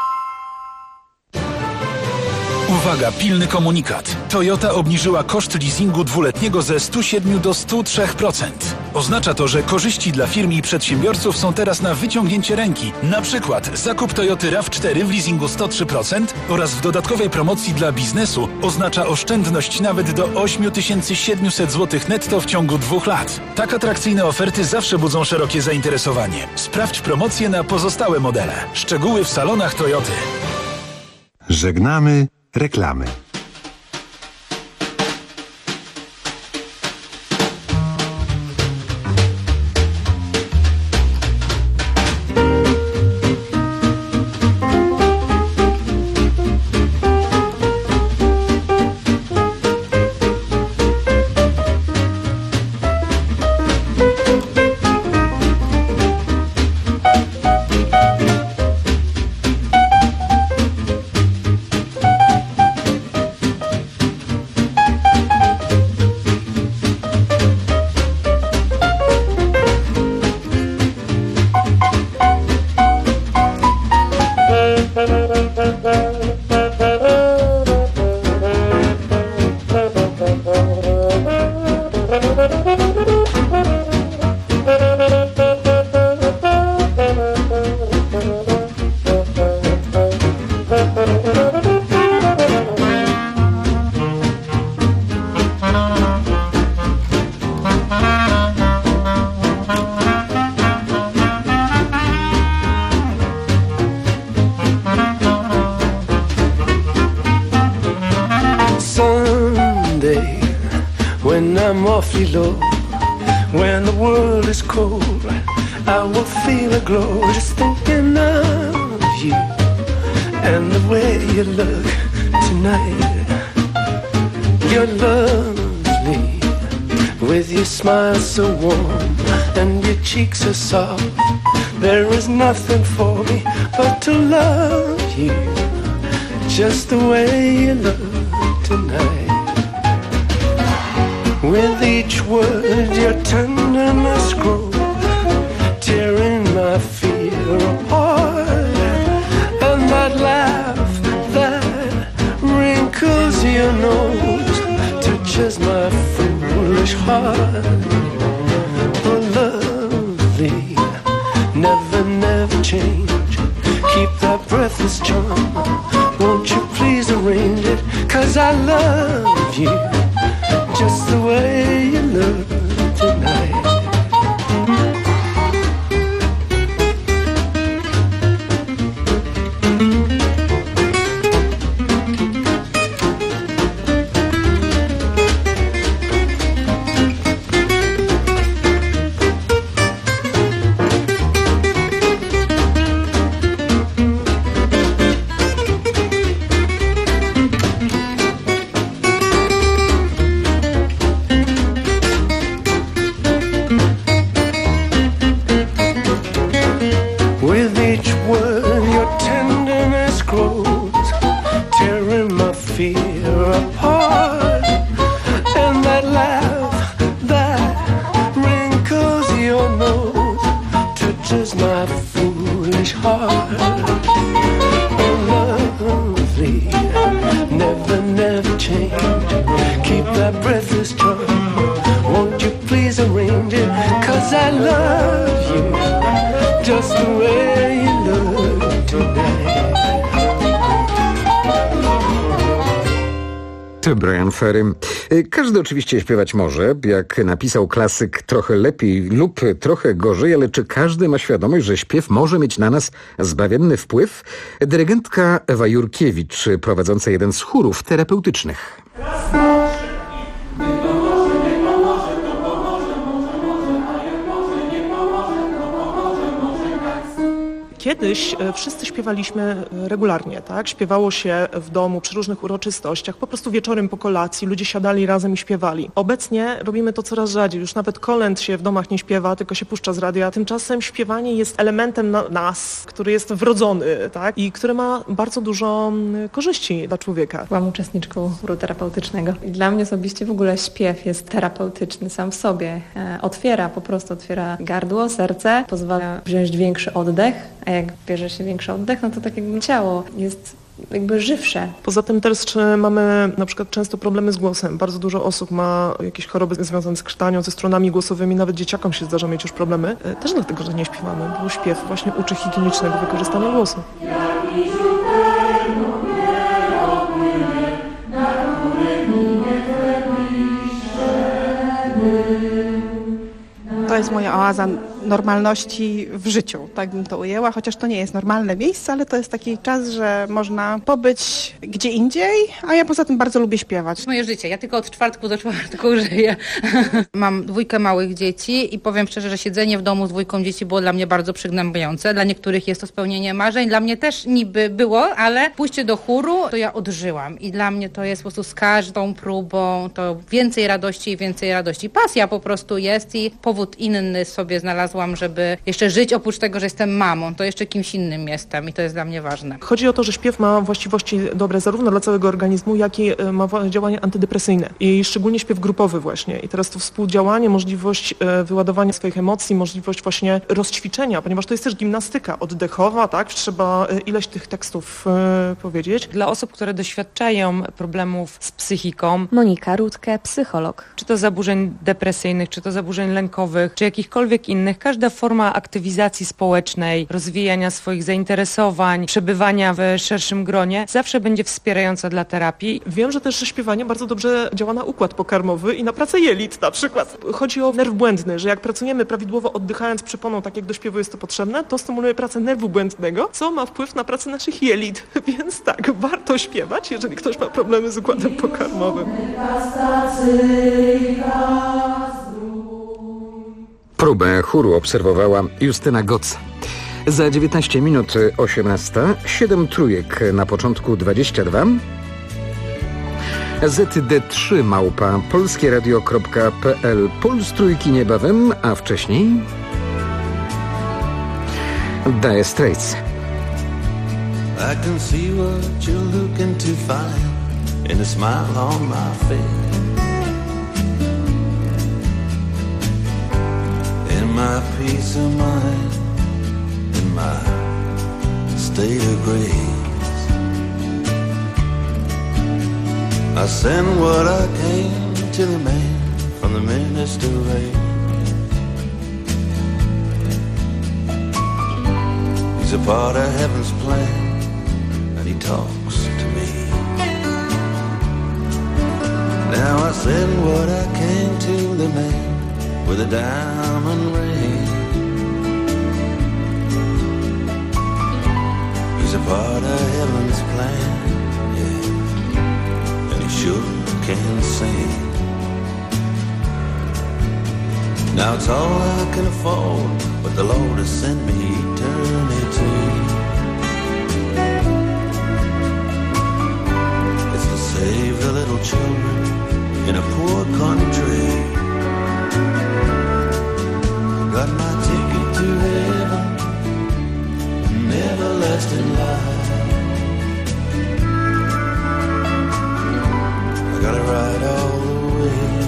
Uwaga, pilny komunikat. Toyota obniżyła koszt leasingu dwuletniego ze 107 do 103%. Oznacza to, że korzyści dla firm i przedsiębiorców są teraz na wyciągnięcie ręki. Na przykład zakup Toyoty RAV4 w leasingu 103% oraz w dodatkowej promocji dla biznesu oznacza oszczędność nawet do 8700 zł netto w ciągu 2 lat. Tak atrakcyjne oferty zawsze budzą szerokie zainteresowanie. Sprawdź promocje na pozostałe modele. Szczegóły w salonach Toyoty. Żegnamy reklamy. When I'm awfully low, when the world is cold, I will feel a glow just thinking of you and the way you look tonight. You're lovely with your smile so warm and your cheeks are soft. There is nothing for me but to love you just the way you look tonight. With each word your tenderness grows, tearing my fear apart. And that laugh that wrinkles your nose touches my foolish heart. Oh, lovely, never, never change. Keep that breathless charm. Won't you please arrange it? 'Cause I love you just the way you look tonight. Bryan Ferry. Każdy oczywiście śpiewać może, jak napisał klasyk, trochę lepiej lub trochę gorzej, ale czy każdy ma świadomość, że śpiew może mieć na nas zbawienny wpływ? Dyrygentka Ewa Jurkiewicz, prowadząca jeden z chórów terapeutycznych. Kiedyś wszyscy śpiewaliśmy regularnie, tak? Śpiewało się w domu przy różnych uroczystościach, po prostu wieczorem po kolacji, ludzie siadali razem i śpiewali. Obecnie robimy to coraz rzadziej, już nawet kolęd się w domach nie śpiewa, tylko się puszcza z radia. Tymczasem śpiewanie jest elementem nas, który jest wrodzony, tak? I który ma bardzo dużo korzyści dla człowieka. Byłam uczestniczką chóru terapeutycznego i dla mnie osobiście w ogóle śpiew jest terapeutyczny sam w sobie. Po prostu otwiera gardło, serce, pozwala wziąć większy oddech. A jak bierze się większy oddech, no to tak jakby ciało jest jakby żywsze. Poza tym też mamy na przykład często problemy z głosem. Bardzo dużo osób ma jakieś choroby związane z krtanią, ze stronami głosowymi, nawet dzieciakom się zdarza mieć już problemy. Też dlatego, że nie śpiewamy, bo śpiew właśnie uczy higienicznego wykorzystania głosu. To jest moja oaza normalności w życiu, tak bym to ujęła, chociaż to nie jest normalne miejsce, ale to jest taki czas, że można pobyć gdzie indziej, a ja poza tym bardzo lubię śpiewać. Moje życie, ja tylko od czwartku do czwartku żyję. Mam 2 małych dzieci i powiem szczerze, że siedzenie w domu z 2 dzieci było dla mnie bardzo przygnębiające. Dla niektórych jest to spełnienie marzeń, dla mnie też niby było, ale pójście do chóru to ja odżyłam i dla mnie to jest po prostu z każdą próbą to więcej radości i więcej radości. Pasja po prostu jest i powód inny sobie znalazłam, żeby jeszcze żyć, oprócz tego, że jestem mamą, to jeszcze kimś innym jestem i to jest dla mnie ważne. Chodzi o to, że śpiew ma właściwości dobre zarówno dla całego organizmu, jak i ma działanie antydepresyjne i szczególnie śpiew grupowy właśnie. I teraz to współdziałanie, możliwość wyładowania swoich emocji, możliwość właśnie rozćwiczenia, ponieważ to jest też gimnastyka oddechowa, tak? Trzeba ileś tych tekstów powiedzieć. Dla osób, które doświadczają problemów z psychiką. Monika Rutke, psycholog. Czy to zaburzeń depresyjnych, czy to zaburzeń lękowych, czy jakichkolwiek innych, każda forma aktywizacji społecznej, rozwijania swoich zainteresowań, przebywania w szerszym gronie zawsze będzie wspierająca dla terapii. Wiem, że też śpiewanie bardzo dobrze działa na układ pokarmowy i na pracę jelit na przykład. Chodzi o nerw błędny, że jak pracujemy prawidłowo oddychając przeponą, tak jak do śpiewu jest to potrzebne, to stymuluje pracę nerwu błędnego, co ma wpływ na pracę naszych jelit. Więc tak, warto śpiewać, jeżeli ktoś ma problemy z układem pokarmowym. Próbę chóru obserwowała Justyna Goc. Za 19 minut 18, 7 trójek na początku 22. ZD3 @ polskieradio.pl. Puls trójki niebawem, a wcześniej Dire Straits. I can see what you're looking to find in a smile on my face. In my peace of mind, in my state of grace, I send what I came to the man from the minister race. He's a part of heaven's plan, and he talks to me. Now I send what I came to the man with a diamond ring. He's a part of heaven's plan, yeah, and he sure can sing. Now it's all I can afford, but the Lord has sent me eternity. It's to save the little children in a poor country. Got my ticket to heaven, everlasting life. I gotta ride all the way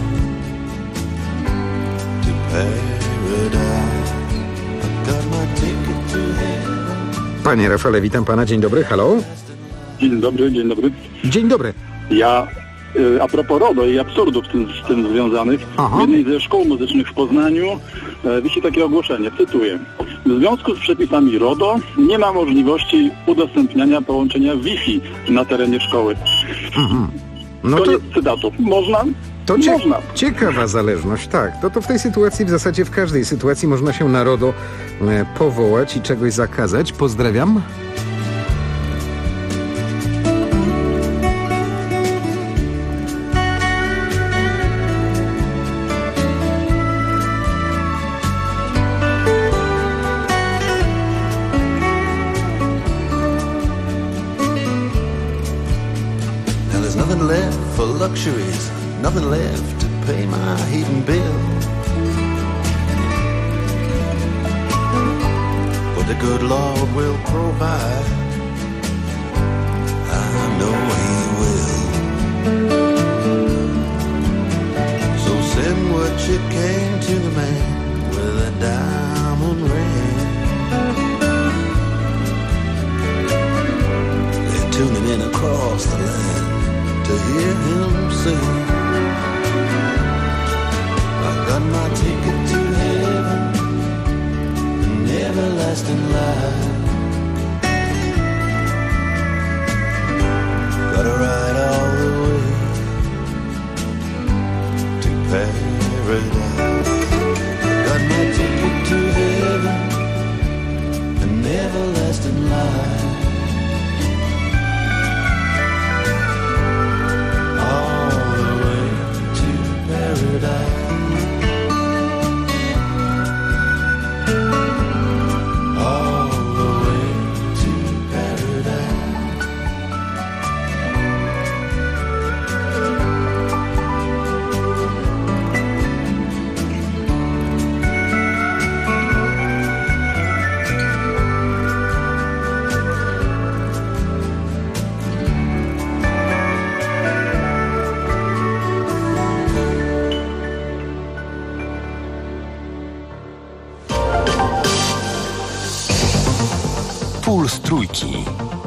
to paradise. I got my ticket to heaven. Panie Rafale, witam pana. Dzień dobry, halo. Dzień dobry, dzień dobry. Dzień dobry. Ja a propos RODO i absurdów z tym związanych, w jednej ze szkół muzycznych w Poznaniu wisi takie ogłoszenie, cytuję: w związku z przepisami RODO nie ma możliwości udostępniania połączenia Wi-Fi na terenie szkoły. No koniec cytatu. Można? To można. Ciekawa zależność, tak. To w tej sytuacji, w zasadzie w każdej sytuacji można się na RODO powołać i czegoś zakazać. Pozdrawiam. Luxuries, nothing left to pay my heating bill. But the good Lord will provide, I know He will. So send what you came to the man with a diamond ring. They're tuning across the land to hear him sing. I got my ticket to heaven, an everlasting life. Gotta ride all the way to paradise. Got my ticket to heaven, an everlasting life. All the way to paradise. All the way to paradise. Puls Trójki.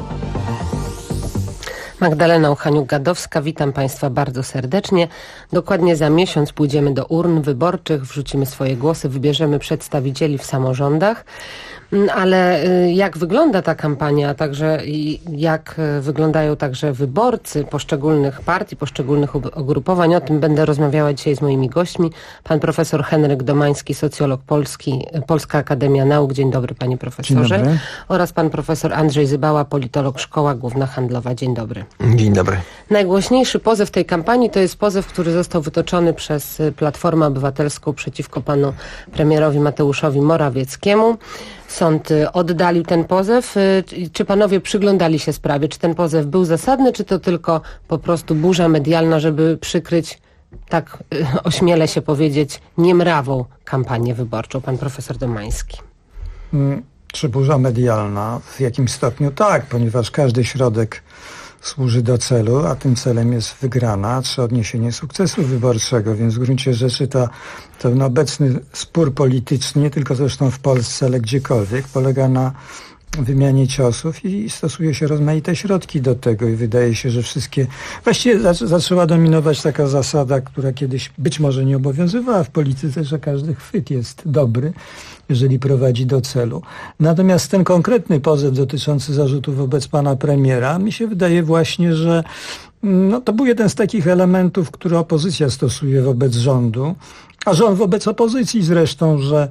Magdalena Uchaniuk-Gadowska, witam Państwa bardzo serdecznie. Dokładnie za miesiąc pójdziemy do urn wyborczych, wrzucimy swoje głosy, wybierzemy przedstawicieli w samorządach. Ale jak wygląda ta kampania, także jak wyglądają także wyborcy poszczególnych partii, poszczególnych ugrupowań, o tym będę rozmawiała dzisiaj z moimi gośćmi. Pan profesor Henryk Domański, socjolog polski, Polska Akademia Nauk. Dzień dobry, panie profesorze. Dzień dobry. Oraz pan profesor Andrzej Zybała, politolog, Szkoła Główna Handlowa. Dzień dobry. Dzień dobry. Najgłośniejszy pozew tej kampanii to jest pozew, który został wytoczony przez Platformę Obywatelską przeciwko panu premierowi Mateuszowi Morawieckiemu. Sąd oddalił ten pozew. Czy panowie przyglądali się sprawie? Czy ten pozew był zasadny, czy to tylko po prostu burza medialna, żeby przykryć, tak ośmielę się powiedzieć, niemrawą kampanię wyborczą? Pan profesor Domański. Czy burza medialna? W jakim stopniu? Tak, ponieważ każdy środek służy do celu, a tym celem jest wygrana czy odniesienie sukcesu wyborczego, więc w gruncie rzeczy ten obecny spór polityczny, nie tylko zresztą w Polsce, ale gdziekolwiek, polega na wymianie ciosów i stosuje się rozmaite środki do tego i wydaje się, że wszystkie... Właściwie zaczęła dominować taka zasada, która kiedyś być może nie obowiązywała w polityce, że każdy chwyt jest dobry, jeżeli prowadzi do celu. Natomiast ten konkretny pozew dotyczący zarzutów wobec pana premiera, mi się wydaje właśnie, że to był jeden z takich elementów, które opozycja stosuje wobec rządu, a rząd wobec opozycji zresztą, że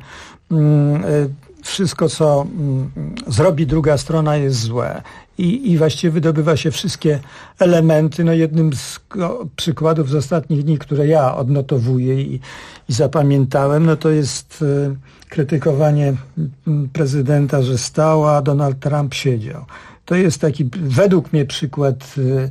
wszystko, co zrobi druga strona, jest złe. I właściwie wydobywa się wszystkie elementy. Jednym z przykładów z ostatnich dni, które ja odnotowuję i zapamiętałem, to jest krytykowanie prezydenta, że stał, a Donald Trump siedział. To jest taki według mnie przykład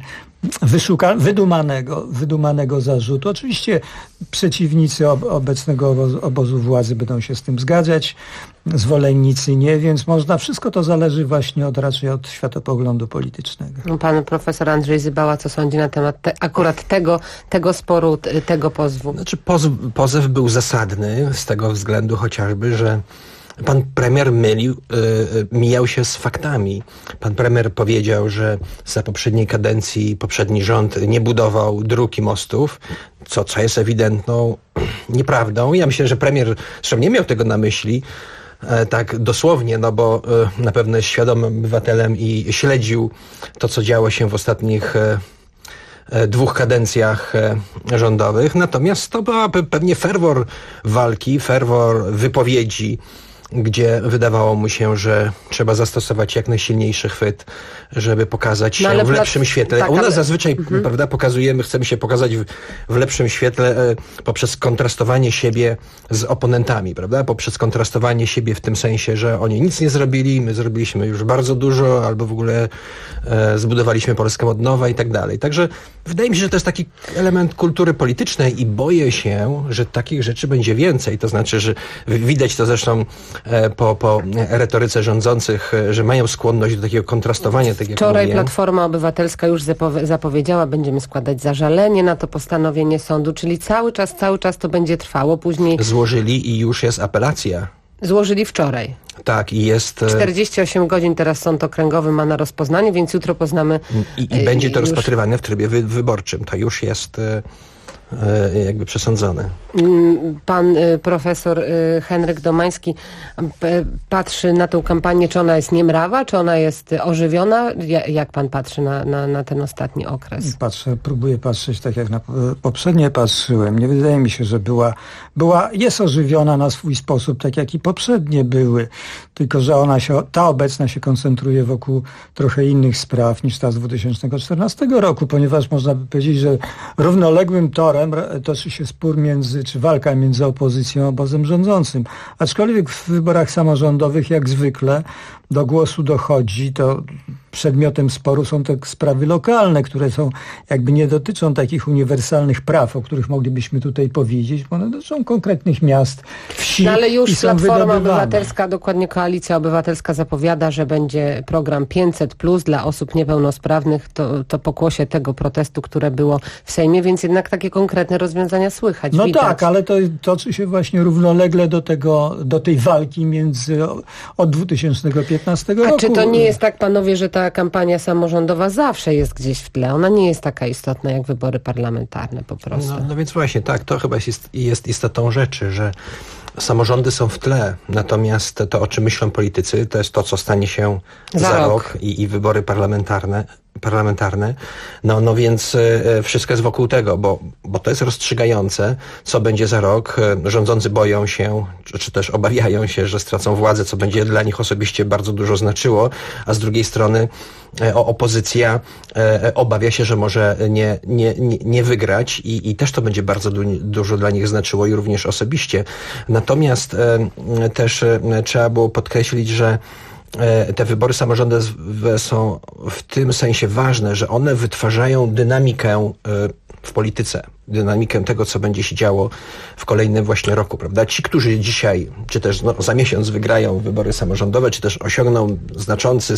wydumanego zarzutu. Oczywiście przeciwnicy obecnego obozu władzy będą się z tym zgadzać, zwolennicy nie, więc wszystko to zależy właśnie raczej od światopoglądu politycznego. Pan profesor Andrzej Zybała, co sądzi na temat akurat tego sporu, tego pozwu? Znaczy pozew był zasadny z tego względu chociażby, że pan premier mijał się z faktami. Pan premier powiedział, że za poprzedniej kadencji poprzedni rząd nie budował dróg i mostów, co jest ewidentną nieprawdą. Ja myślę, że premier zresztą nie miał tego na myśli tak dosłownie, bo na pewno jest świadomym obywatelem i śledził to, co działo się w ostatnich 2 kadencjach rządowych. Natomiast to była pewnie ferwor walki, ferwor wypowiedzi, gdzie wydawało mu się, że trzeba zastosować jak najsilniejszy chwyt, żeby pokazać się w lepszym świetle. Tak, u nas zazwyczaj, prawda, chcemy się pokazać w lepszym świetle poprzez kontrastowanie siebie z oponentami, prawda? Poprzez kontrastowanie siebie w tym sensie, że oni nic nie zrobili, my zrobiliśmy już bardzo dużo, albo w ogóle zbudowaliśmy Polskę od nowa i tak dalej. Także wydaje mi się, że to jest taki element kultury politycznej i boję się, że takich rzeczy będzie więcej. To znaczy, że widać to zresztą po retoryce rządzących, że mają skłonność do takiego kontrastowania. Tak jak wczoraj Platforma Obywatelska już zapowiedziała, będziemy składać zażalenie na to postanowienie sądu, czyli cały czas to będzie trwało. Później złożyli i już jest apelacja. Złożyli wczoraj. Tak, i jest... 48 godzin teraz Sąd Okręgowy ma na rozpoznanie, więc jutro poznamy... I będzie to rozpatrywane w trybie wyborczym. To już jest jakby przesądzone. Pan profesor Henryk Domański patrzy na tę kampanię, czy ona jest niemrawa, czy ona jest ożywiona? Jak pan patrzy na ten ostatni okres? Próbuję patrzeć tak, jak na poprzednie patrzyłem. Nie wydaje mi się, że jest ożywiona na swój sposób, tak jak i poprzednie były. Tylko że ta obecna się koncentruje wokół trochę innych spraw niż ta z 2014 roku, ponieważ można by powiedzieć, że równoległym torem toczy się spór czy walka między opozycją a obozem rządzącym. Aczkolwiek w wyborach samorządowych, jak zwykle, do głosu dochodzi, to przedmiotem sporu są te sprawy lokalne, które jakby nie dotyczą takich uniwersalnych praw, o których moglibyśmy tutaj powiedzieć, bo one dotyczą konkretnych miast, wsi. No ale już i są Platforma Obywatelska, dokładnie Koalicja Obywatelska zapowiada, że będzie program 500+ dla osób niepełnosprawnych, to pokłosie tego protestu, które było w Sejmie, więc jednak takie konkretne rozwiązania słychać. No widać. tak, ale to toczy się właśnie równolegle do tej walki od 2015 roku. A czy to nie jest tak, panowie, że ta kampania samorządowa zawsze jest gdzieś w tle? Ona nie jest taka istotna jak wybory parlamentarne po prostu. No więc właśnie tak, to chyba jest istotą rzeczy, że samorządy są w tle, natomiast to, o czym myślą politycy, to jest to, co stanie się za rok i wybory parlamentarne. No więc wszystko jest wokół tego, bo to jest rozstrzygające, co będzie za rok. Rządzący boją się, czy też obawiają się, że stracą władzę, co będzie dla nich osobiście bardzo dużo znaczyło, a z drugiej strony opozycja obawia się, że może nie wygrać i też to będzie bardzo dużo dla nich znaczyło i również osobiście. Natomiast też trzeba było podkreślić, że te wybory samorządowe są w tym sensie ważne, że one wytwarzają dynamikę w polityce, dynamikę tego, co będzie się działo w kolejnym właśnie roku, prawda? Ci, którzy dzisiaj, czy też za miesiąc wygrają wybory samorządowe, czy też osiągną znaczący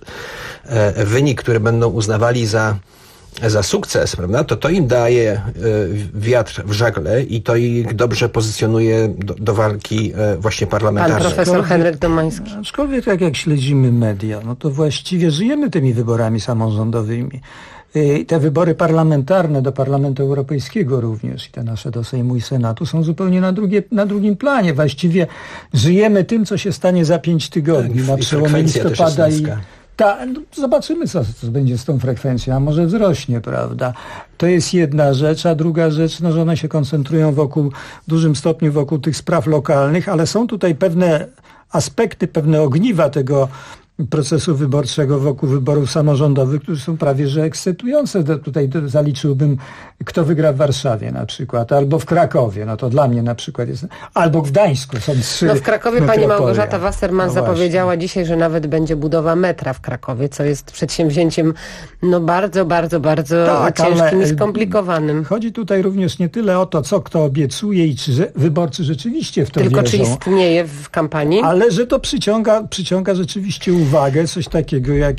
wynik, który będą uznawali za sukces, prawda, to im daje wiatr w żagle i to ich dobrze pozycjonuje do walki właśnie parlamentarnej. Pan profesor Henryk Domański. Aczkolwiek tak jak śledzimy media, no to właściwie żyjemy tymi wyborami samorządowymi. Te wybory parlamentarne do Parlamentu Europejskiego również i te nasze do Sejmu i Senatu są zupełnie na drugim planie. Właściwie żyjemy tym, co się stanie za 5 tygodni, na przełomie listopada zobaczymy, co będzie z tą frekwencją, a może wzrośnie, prawda? To jest jedna rzecz, a druga rzecz, że one się koncentrują w dużym stopniu wokół tych spraw lokalnych, ale są tutaj pewne aspekty, pewne ogniwa tego procesu wyborczego wokół wyborów samorządowych, które są prawie że ekscytujące. Tutaj zaliczyłbym, kto wygra w Warszawie na przykład, albo w Krakowie, no to dla mnie na przykład jest, albo w Gdańsku, są 3 No w Krakowie pani Małgorzata Wasserman zapowiedziała właśnie dzisiaj, że nawet będzie budowa metra w Krakowie, co jest przedsięwzięciem bardzo ciężkim i skomplikowanym. Chodzi tutaj również nie tyle o to, co kto obiecuje i czy wyborcy rzeczywiście w to tylko wierzą. czy istnieje w kampanii? Ale że to przyciąga rzeczywiście uwagę, coś takiego jak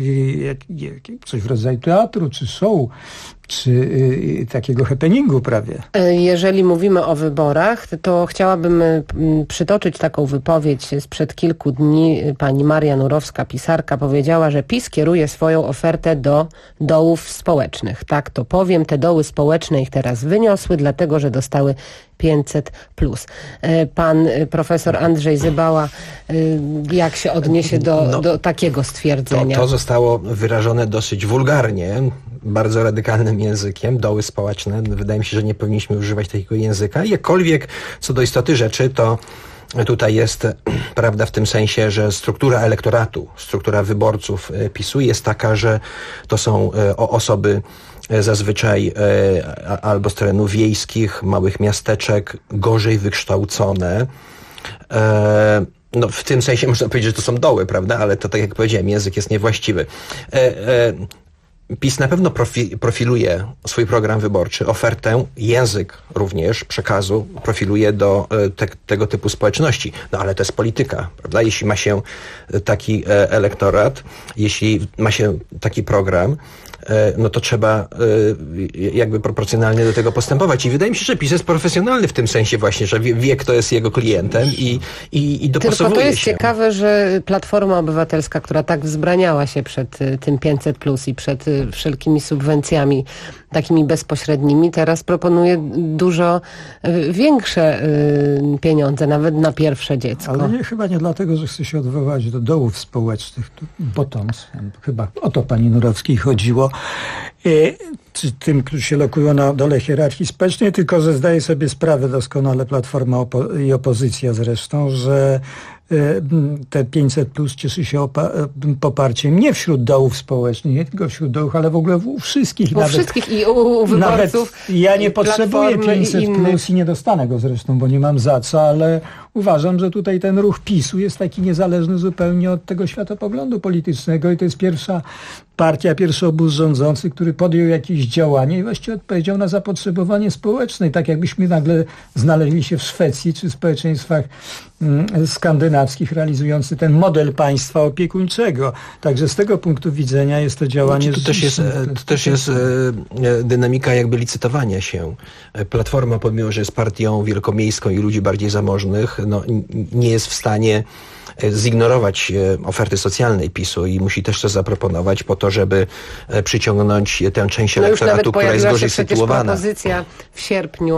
coś w rodzaju teatru, czy show, czy takiego happeningu prawie. Jeżeli mówimy o wyborach, to chciałabym przytoczyć taką wypowiedź sprzed kilku dni. Pani Maria Nurowska, pisarka, powiedziała, że PiS kieruje swoją ofertę do dołów społecznych. Tak to powiem, te doły społeczne ich teraz wyniosły, dlatego że dostały 500+. Pan profesor Andrzej Zybała, jak się odniesie do takiego stwierdzenia? To zostało wyrażone dosyć wulgarnie, bardzo radykalnym językiem, doły społeczne. Wydaje mi się, że nie powinniśmy używać takiego języka. Jakkolwiek co do istoty rzeczy, to tutaj jest prawda w tym sensie, że struktura elektoratu, struktura wyborców PiS-u jest taka, że to są osoby zazwyczaj albo z terenów wiejskich, małych miasteczek, gorzej wykształcone. No w tym sensie można powiedzieć, że to są doły, prawda? Ale to tak jak powiedziałem, język jest niewłaściwy. PiS na pewno profiluje swój program wyborczy, ofertę, język również przekazu profiluje do tego typu społeczności. No ale to jest polityka, prawda? Jeśli ma się taki elektorat, jeśli ma się taki program, no to trzeba jakby proporcjonalnie do tego postępować. I wydaje mi się, że PiS jest profesjonalny w tym sensie właśnie, że wie kto jest jego klientem i dopasowuje się. Tylko to jest ciekawe, że Platforma Obywatelska, która tak wzbraniała się przed tym 500+ i przed wszelkimi subwencjami takimi bezpośrednimi, teraz proponuje dużo większe pieniądze, nawet na pierwsze dziecko. Ale chyba nie dlatego, że chce się odwołać do dołów społecznych, bottoms, chyba o to pani Nurowskiej chodziło, czy tym, którzy się lokują na dole hierarchii społecznej, tylko że zdaje sobie sprawę doskonale Platforma i opozycja zresztą, że te 500+ cieszy się poparciem nie wśród dołów społecznych, nie tylko wśród dołów, ale w ogóle u wszystkich. U wszystkich i u wyborców. Nawet ja nie potrzebuję 500+ i nie dostanę go zresztą, bo nie mam za co, ale uważam, że tutaj ten ruch PiS-u jest taki niezależny zupełnie od tego światopoglądu politycznego i to jest pierwsza partia, pierwszy obóz rządzący, który podjął jakieś działanie i właściwie odpowiedział na zapotrzebowanie społeczne. Tak jakbyśmy nagle znaleźli się w Szwecji czy w społeczeństwach skandynawskich realizujący ten model państwa opiekuńczego. Także z tego punktu widzenia jest to działanie... To też jest dynamika jakby licytowania się. Platforma, pomimo że jest partią wielkomiejską i ludzi bardziej zamożnych, no, nie jest w stanie zignorować oferty socjalnej PiS-u i musi też coś zaproponować po to, żeby przyciągnąć tę część elektoratu, która jest gorzej sytuowana. Propozycja w sierpniu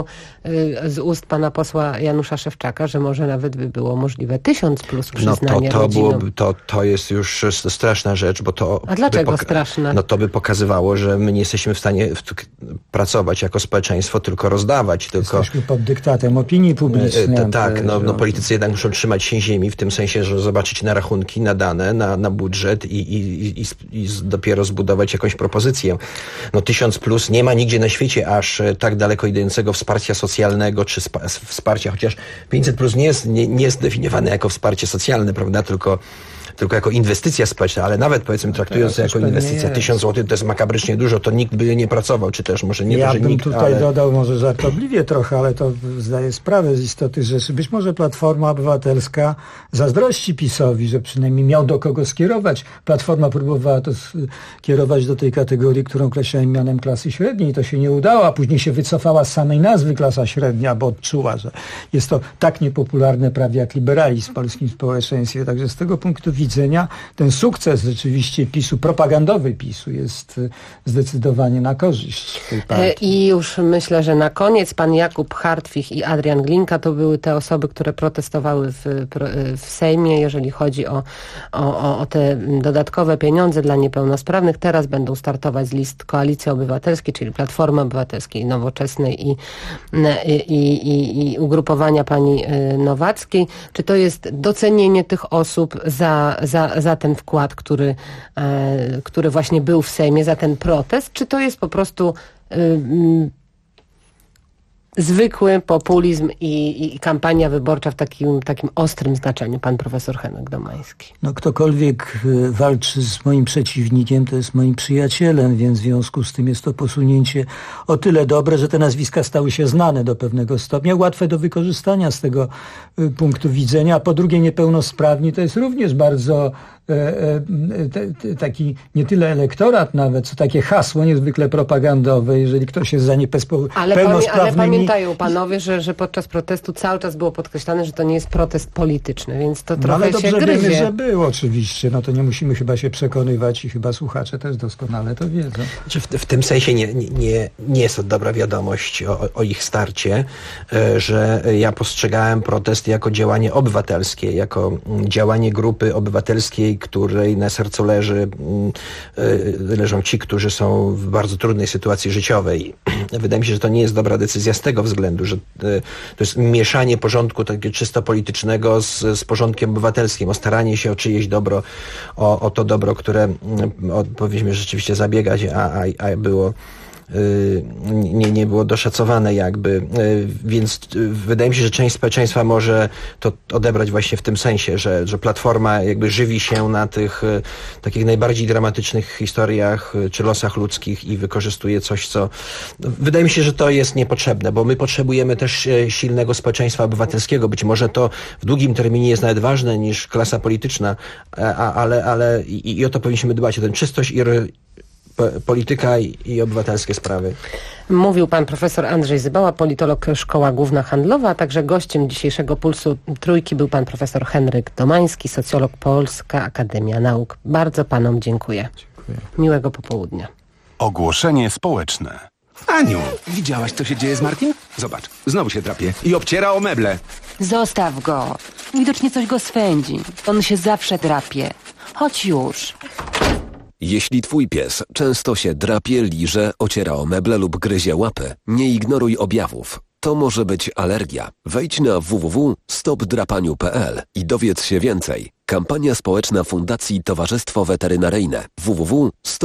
z ust pana posła Janusza Szewczaka, że może nawet by było możliwe 1000+ przyznanie rodzinom. To jest już straszna rzecz, bo to... A dlaczego straszna? No to by pokazywało, że my nie jesteśmy w stanie pracować jako społeczeństwo, tylko rozdawać. Jesteśmy pod dyktatem opinii publicznej. Politycy jednak muszą trzymać się ziemi, w tym sensie, że zobaczyć na rachunki, na dane, na budżet i dopiero zbudować jakąś propozycję. No 1000+ nie ma nigdzie na świecie aż tak daleko idącego wsparcia socjalnego, czy wsparcia, chociaż 500+ nie jest definiowane jako wsparcie socjalne, prawda, tylko jako inwestycja społeczna, ale nawet powiedzmy traktując to jako inwestycja 1000 zł to jest makabrycznie dużo, to nikt by nie pracował, czy też może nie to, że nikt, tutaj dodał może żartobliwie trochę, ale to zdaje sprawę z istoty rzeczy. Być może Platforma Obywatelska zazdrości PiS-owi, że przynajmniej miał do kogo skierować. Platforma próbowała to skierować do tej kategorii, którą określałem mianem klasy średniej. To się nie udało, a później się wycofała z samej nazwy klasa średnia, bo odczuła, że jest to tak niepopularne prawie jak liberalizm w polskim społeczeństwie. Także z tego punktu widzenia ten sukces rzeczywiście PiS-u, propagandowy PiS-u jest zdecydowanie na korzyść tej partii. I już myślę, że na koniec pan Jakub Hartwich i Adrian Glinka to były te osoby, które protestowały w Sejmie, jeżeli chodzi o te dodatkowe pieniądze dla niepełnosprawnych. Teraz będą startować z list Koalicji Obywatelskiej, czyli Platformy Obywatelskiej, Nowoczesnej i ugrupowania pani Nowackiej. Czy to jest docenienie tych osób za ten wkład, który właśnie był w Sejmie, za ten protest, czy to jest po prostu zwykły populizm i kampania wyborcza w takim ostrym znaczeniu, pan profesor Henek Domański? No ktokolwiek walczy z moim przeciwnikiem, to jest moim przyjacielem, więc w związku z tym jest to posunięcie o tyle dobre, że te nazwiska stały się znane do pewnego stopnia, łatwe do wykorzystania z tego punktu widzenia, a po drugie niepełnosprawni to jest również bardzo taki nie tyle elektorat nawet, co takie hasło niezwykle propagandowe, jeżeli ktoś jest za niepełnosprawnymi. Ale pamiętają panowie, że podczas protestu cały czas było podkreślane, że to nie jest protest polityczny, więc to trochę się gryzie. Ale dobrze wiemy, że było oczywiście, no to nie musimy chyba się przekonywać i chyba słuchacze też doskonale to wiedzą. W tym sensie nie jest to dobra wiadomość o ich starcie, że ja postrzegałem protest jako działanie obywatelskie, jako działanie grupy obywatelskiej, której na sercu leżą ci, którzy są w bardzo trudnej sytuacji życiowej. Wydaje mi się, że to nie jest dobra decyzja z tego względu, że to jest mieszanie porządku takiego czysto politycznego z porządkiem obywatelskim, o staranie się o czyjeś dobro, o to dobro, które powinniśmy rzeczywiście zabiegać, a było nie było doszacowane jakby, więc wydaje mi się, że część społeczeństwa może to odebrać właśnie w tym sensie, że Platforma jakby żywi się na tych takich najbardziej dramatycznych historiach czy losach ludzkich i wykorzystuje coś, co wydaje mi się, że to jest niepotrzebne, bo my potrzebujemy też silnego społeczeństwa obywatelskiego. Być może to w długim terminie jest nawet ważne niż klasa polityczna, ale i o to powinniśmy dbać, o tę czystość i polityka i obywatelskie sprawy. Mówił pan profesor Andrzej Zybała, politolog Szkoła Główna Handlowa, a także gościem dzisiejszego Pulsu Trójki był pan profesor Henryk Domański, socjolog, Polska Akademia Nauk. Bardzo panom dziękuję. Miłego popołudnia. Ogłoszenie społeczne. Aniu, widziałaś, co się dzieje z Martin? Zobacz, znowu się drapie i obciera o meble. Zostaw go. Widocznie coś go swędzi. On się zawsze drapie. Chodź już. Jeśli twój pies często się drapie, liże, ociera o meble lub gryzie łapy, nie ignoruj objawów. To może być alergia. Wejdź na www.stopdrapaniu.pl i dowiedz się więcej. Kampania społeczna Fundacji Towarzystwo Weterynaryjne www.stopdrapaniu.pl